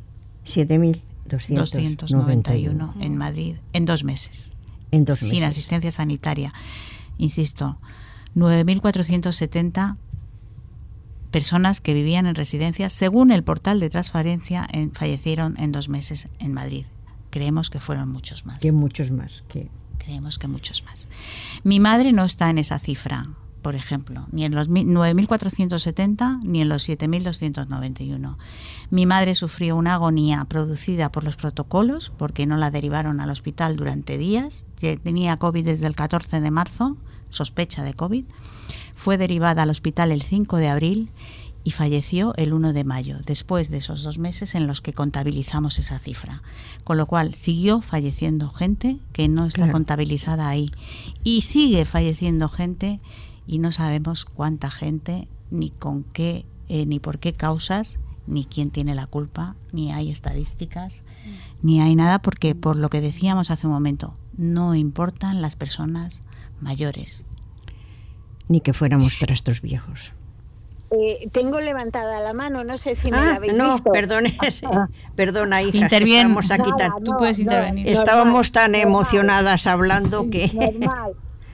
7.291 en Madrid en 2 meses. Sin asistencia sanitaria. Insisto, 9.470 personas que vivían en residencias, según el portal de transparencia, fallecieron en 2 meses en Madrid. Creemos que fueron muchos más. Creemos que muchos más. Mi madre no está en esa cifra, por ejemplo, ni en los 9.470 ni en los 7.291. Mi madre sufrió una agonía producida por los protocolos, porque no la derivaron al hospital durante días. Tenía COVID desde el 14 de marzo, sospecha de COVID. Fue derivada al hospital el 5 de abril y falleció el 1 de mayo, después de esos 2 meses en los que contabilizamos esa cifra. Con lo cual siguió falleciendo gente que no está contabilizada ahí. Y sigue falleciendo gente y no sabemos cuánta gente, ni con qué, ni por qué causas, ni quién tiene la culpa, ni hay estadísticas, ni hay nada, porque por lo que decíamos hace un momento, no importan las personas mayores. Ni que fuéramos trastos viejos. Tengo levantada la mano, no sé si me la habéis visto. Perdona, hija. Interviene. Tú puedes intervenir. Estábamos tan emocionadas hablando que... Normal.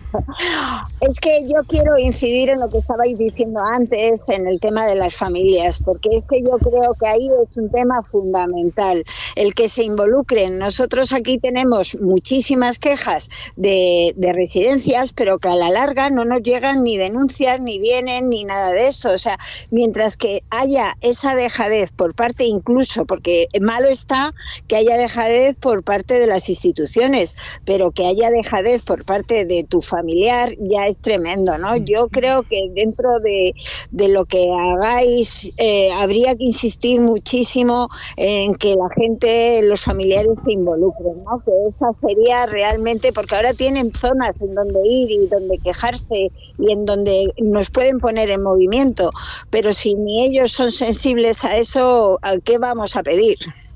Es que yo quiero incidir en lo que estabais diciendo antes, en el tema de las familias, porque es que yo creo que ahí es un tema fundamental, el que se involucren. Nosotros aquí tenemos muchísimas quejas de residencias, pero que a la larga no nos llegan ni denuncias, ni vienen, ni nada de eso. O sea, mientras que haya esa dejadez por parte, incluso, porque malo está que haya dejadez por parte de las instituciones, pero que haya dejadez por parte de tu familiar ya es tremendo, ¿no? Yo creo que dentro de lo que hagáis habría que insistir muchísimo en que la gente, los familiares se involucren, ¿no? Que esa sería realmente, porque ahora tienen zonas en donde ir y donde quejarse y en donde nos pueden poner en movimiento, pero si ni ellos son sensibles a eso, ¿a qué vamos a pedir?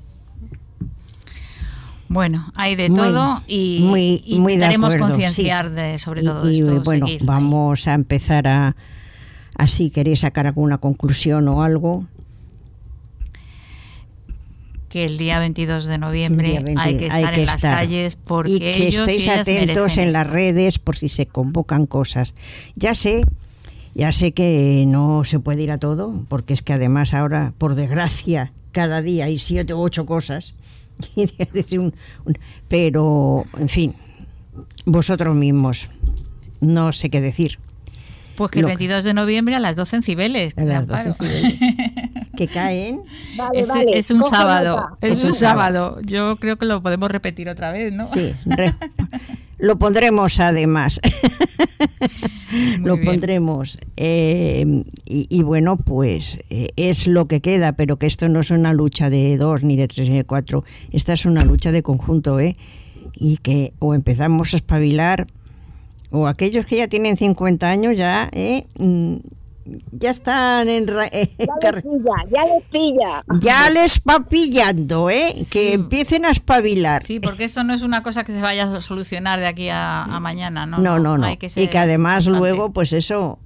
Bueno, hay de todo y intentaremos concienciar sobre todo esto. Bueno, vamos a empezar si queréis sacar alguna conclusión o algo. Que el día 22 de noviembre hay que estar en las calles porque y que ellos estéis atentos en las redes por si se convocan cosas. Ya sé que no se puede ir a todo, porque es que además ahora, por desgracia, cada día hay 7 u 8 cosas. Pero, en fin, vosotros mismos, no sé qué decir. Pues que el 22 de noviembre a las 12 en Cibeles. A las 12 en Cibeles. Que caen. Es un sábado. Es un sábado. Yo creo que lo podemos repetir otra vez, ¿no? Sí, lo pondremos además. Lo pondremos. Y bueno, pues es lo que queda, pero que esto no es una lucha de 2, ni de 3, ni de 4. Esta es una lucha de conjunto, y que o empezamos a espabilar, o aquellos que ya tienen 50 años ya están ya les va pillando, sí. Que empiecen a espabilar. Sí, porque esto no es una cosa que se vaya a solucionar de aquí a mañana, ¿no? No. Hay que ser y que además constante. Luego, pues eso,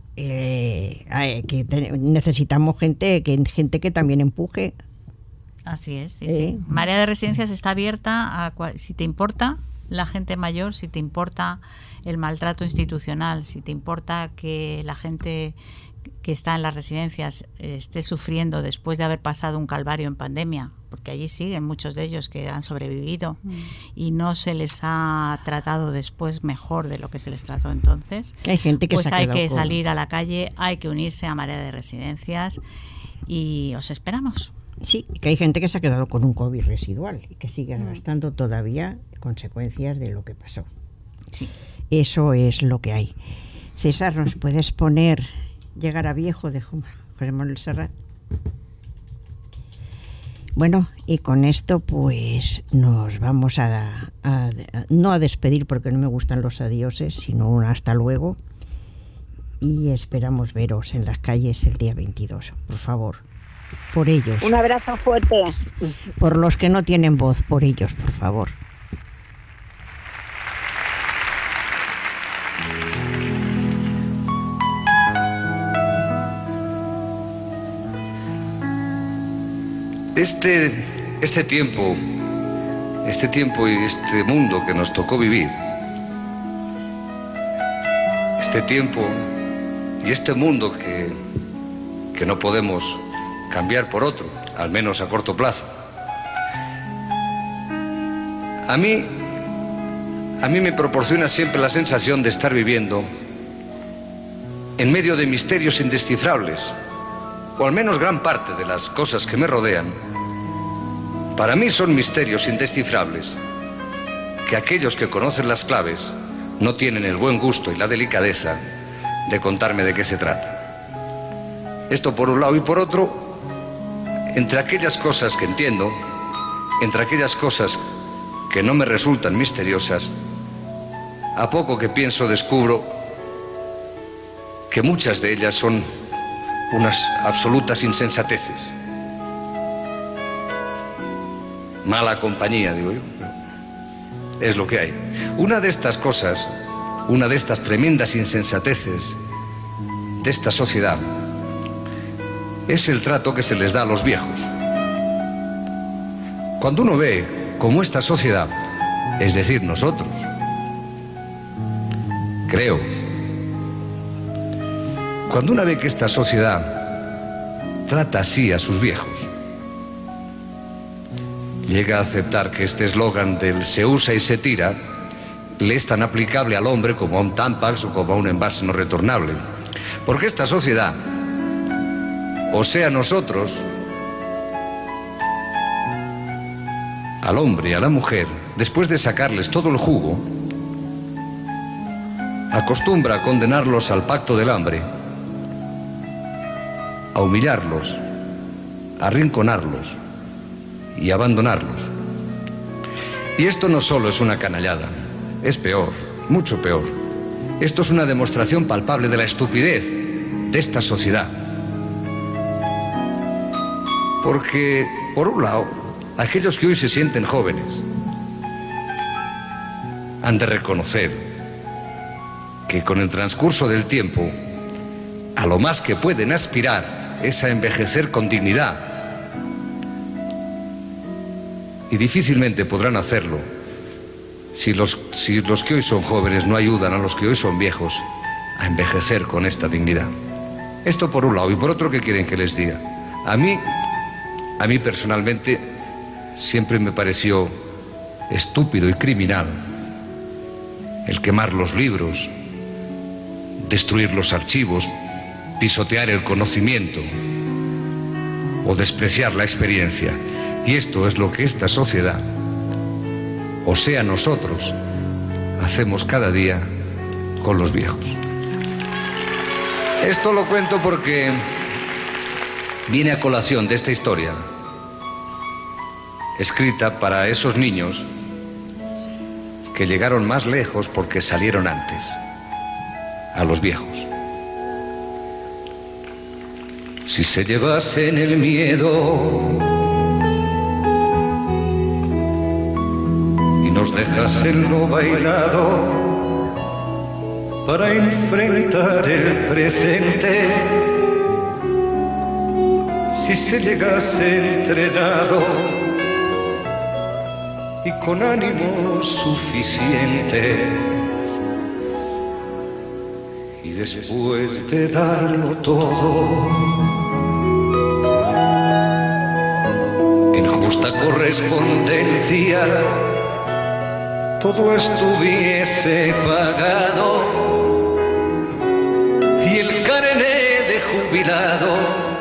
necesitamos gente que también empuje. Así es, sí. Marea de Residencias está abierta si te importa la gente mayor, si te importa el maltrato institucional, si te importa que la gente que está en las residencias esté sufriendo después de haber pasado un calvario en pandemia, porque allí siguen muchos de ellos que han sobrevivido y no se les ha tratado después mejor de lo que se les trató entonces. Que hay gente que pues hay que salir a la calle, hay que unirse a Marea de Residencias y os esperamos. Sí, que hay gente que se ha quedado con un COVID residual y que sigue arrastrando todavía consecuencias de lo que pasó. Sí. Eso es lo que hay. César, ¿nos puedes poner Llegar a viejo de José Manuel Serrat? Bueno, y con esto pues nos vamos no a despedir, porque no me gustan los adioses, sino un hasta luego, y esperamos veros en las calles el día 22, por favor, por ellos. Un abrazo fuerte. Por los que no tienen voz, por ellos, por favor. Este tiempo y este mundo que nos tocó vivir, este tiempo y este mundo que no podemos cambiar por otro, al menos a corto plazo, a mí me proporciona siempre la sensación de estar viviendo en medio de misterios indescifrables, o al menos gran parte de las cosas que me rodean, para mí son misterios indescifrables, que aquellos que conocen las claves no tienen el buen gusto y la delicadeza de contarme de qué se trata. Esto por un lado, y por otro, entre aquellas cosas que entiendo, entre aquellas cosas que no me resultan misteriosas, a poco que pienso descubro que muchas de ellas son unas absolutas insensateces. Mala compañía, digo yo. Es lo que hay. Una de estas cosas, una de estas tremendas insensateces de esta sociedad, es el trato que se les da a los viejos. Cuando uno ve cómo esta sociedad, es decir, nosotros, creo. Cuando una ve que esta sociedad trata así a sus viejos, llega a aceptar que este eslogan del se usa y se tira le es tan aplicable al hombre como a un Tampax o como a un envase no retornable. Porque esta sociedad, o sea nosotros, al hombre y a la mujer, después de sacarles todo el jugo, acostumbra a condenarlos al pacto del hambre, a humillarlos, a arrinconarlos y a abandonarlos. Y esto no solo es una canallada, es peor, mucho peor. Esto es una demostración palpable de la estupidez de esta sociedad. Porque, por un lado, aquellos que hoy se sienten jóvenes han de reconocer que con el transcurso del tiempo, a lo más que pueden aspirar es a envejecer con dignidad. Y difícilmente podrán hacerlo si los que hoy son jóvenes no ayudan a los que hoy son viejos a envejecer con esta dignidad. Esto por un lado. Y por otro, ¿qué quieren que les diga? A mí personalmente siempre me pareció estúpido y criminal el quemar los libros, destruir los archivos, pisotear el conocimiento o despreciar la experiencia. Y esto es lo que esta sociedad, o sea nosotros, hacemos cada día con los viejos. Esto lo cuento porque viene a colación de esta historia, escrita para esos niños que llegaron más lejos porque salieron antes, a los viejos. Si se llevasen el miedo y nos dejasen lo bailado para enfrentar el presente, si se llegase entrenado y con ánimo suficiente, y después de darlo todo, en justa correspondencia, todo estuviese pagado y el carné de jubilado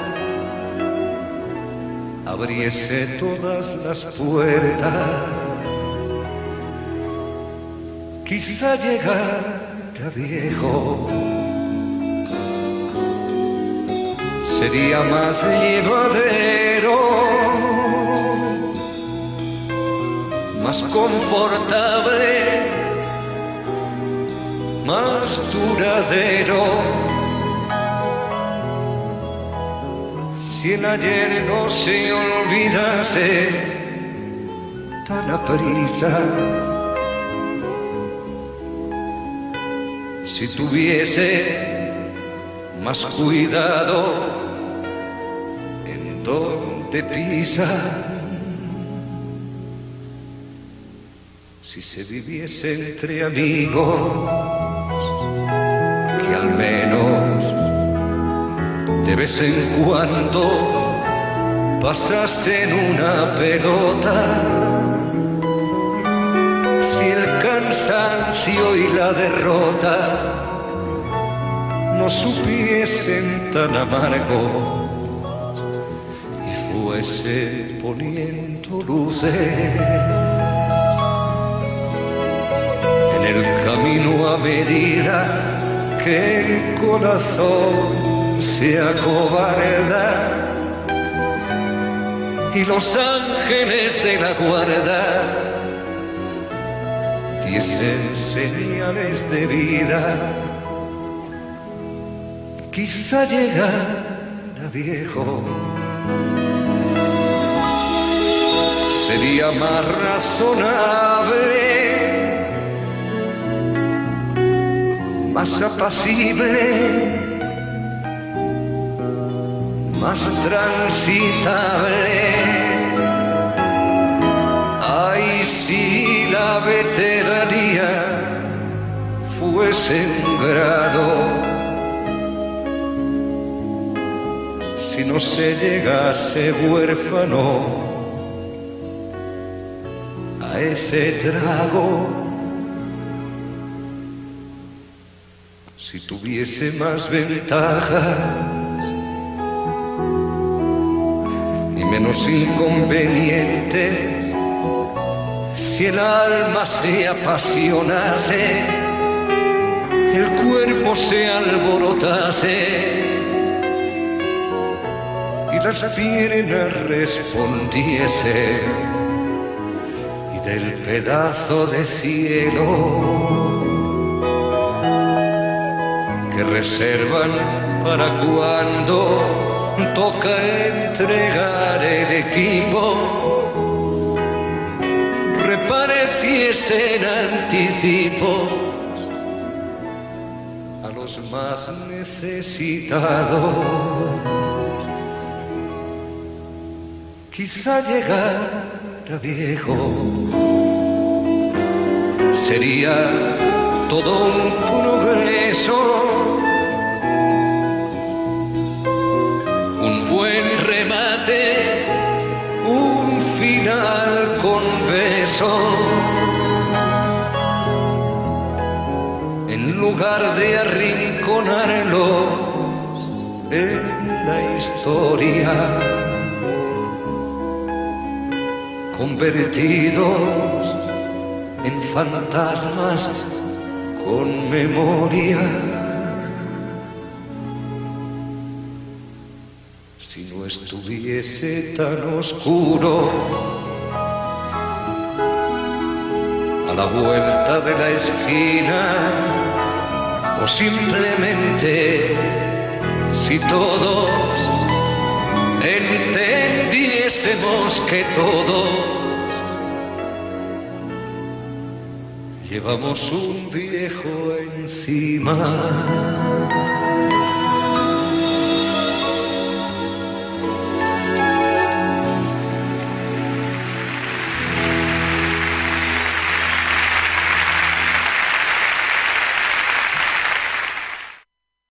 abriese todas las puertas, quizá llegara viejo sería más llevadero, más confortable, más duradero. Si el ayer no se olvidase tan aprisa, si tuviese más cuidado en donde pisa, si se viviese entre amigos, que al menos de vez en cuando pasasen una pelota, si el cansancio y la derrota no supiesen tan amargo y fuese poniendo luces en el camino a medida que el corazón se acobarda y los ángeles de la guarda diesen señales de vida, quizá llegara viejo sería más razonable, más apacible, más transitable. Ay, si la veteranía fue sembrado. Si no se llegase huérfano a ese trago, si tuviese más ventajas y menos inconvenientes, si el alma se apasionase, el cuerpo se alborotase y las piernas respondiese, y del pedazo de cielo que reservan para cuando toca entregar el equipo, repareciesen anticipos a los más necesitados. Quizá llegara viejo sería todo un progreso, un buen remate, un final con beso, en lugar de arrinconarlos en la historia, convertidos en fantasmas con memoria. Si no estuviese tan oscuro a la vuelta de la esquina, o simplemente si todos entendiésemos que todos llevamos un viejo encima.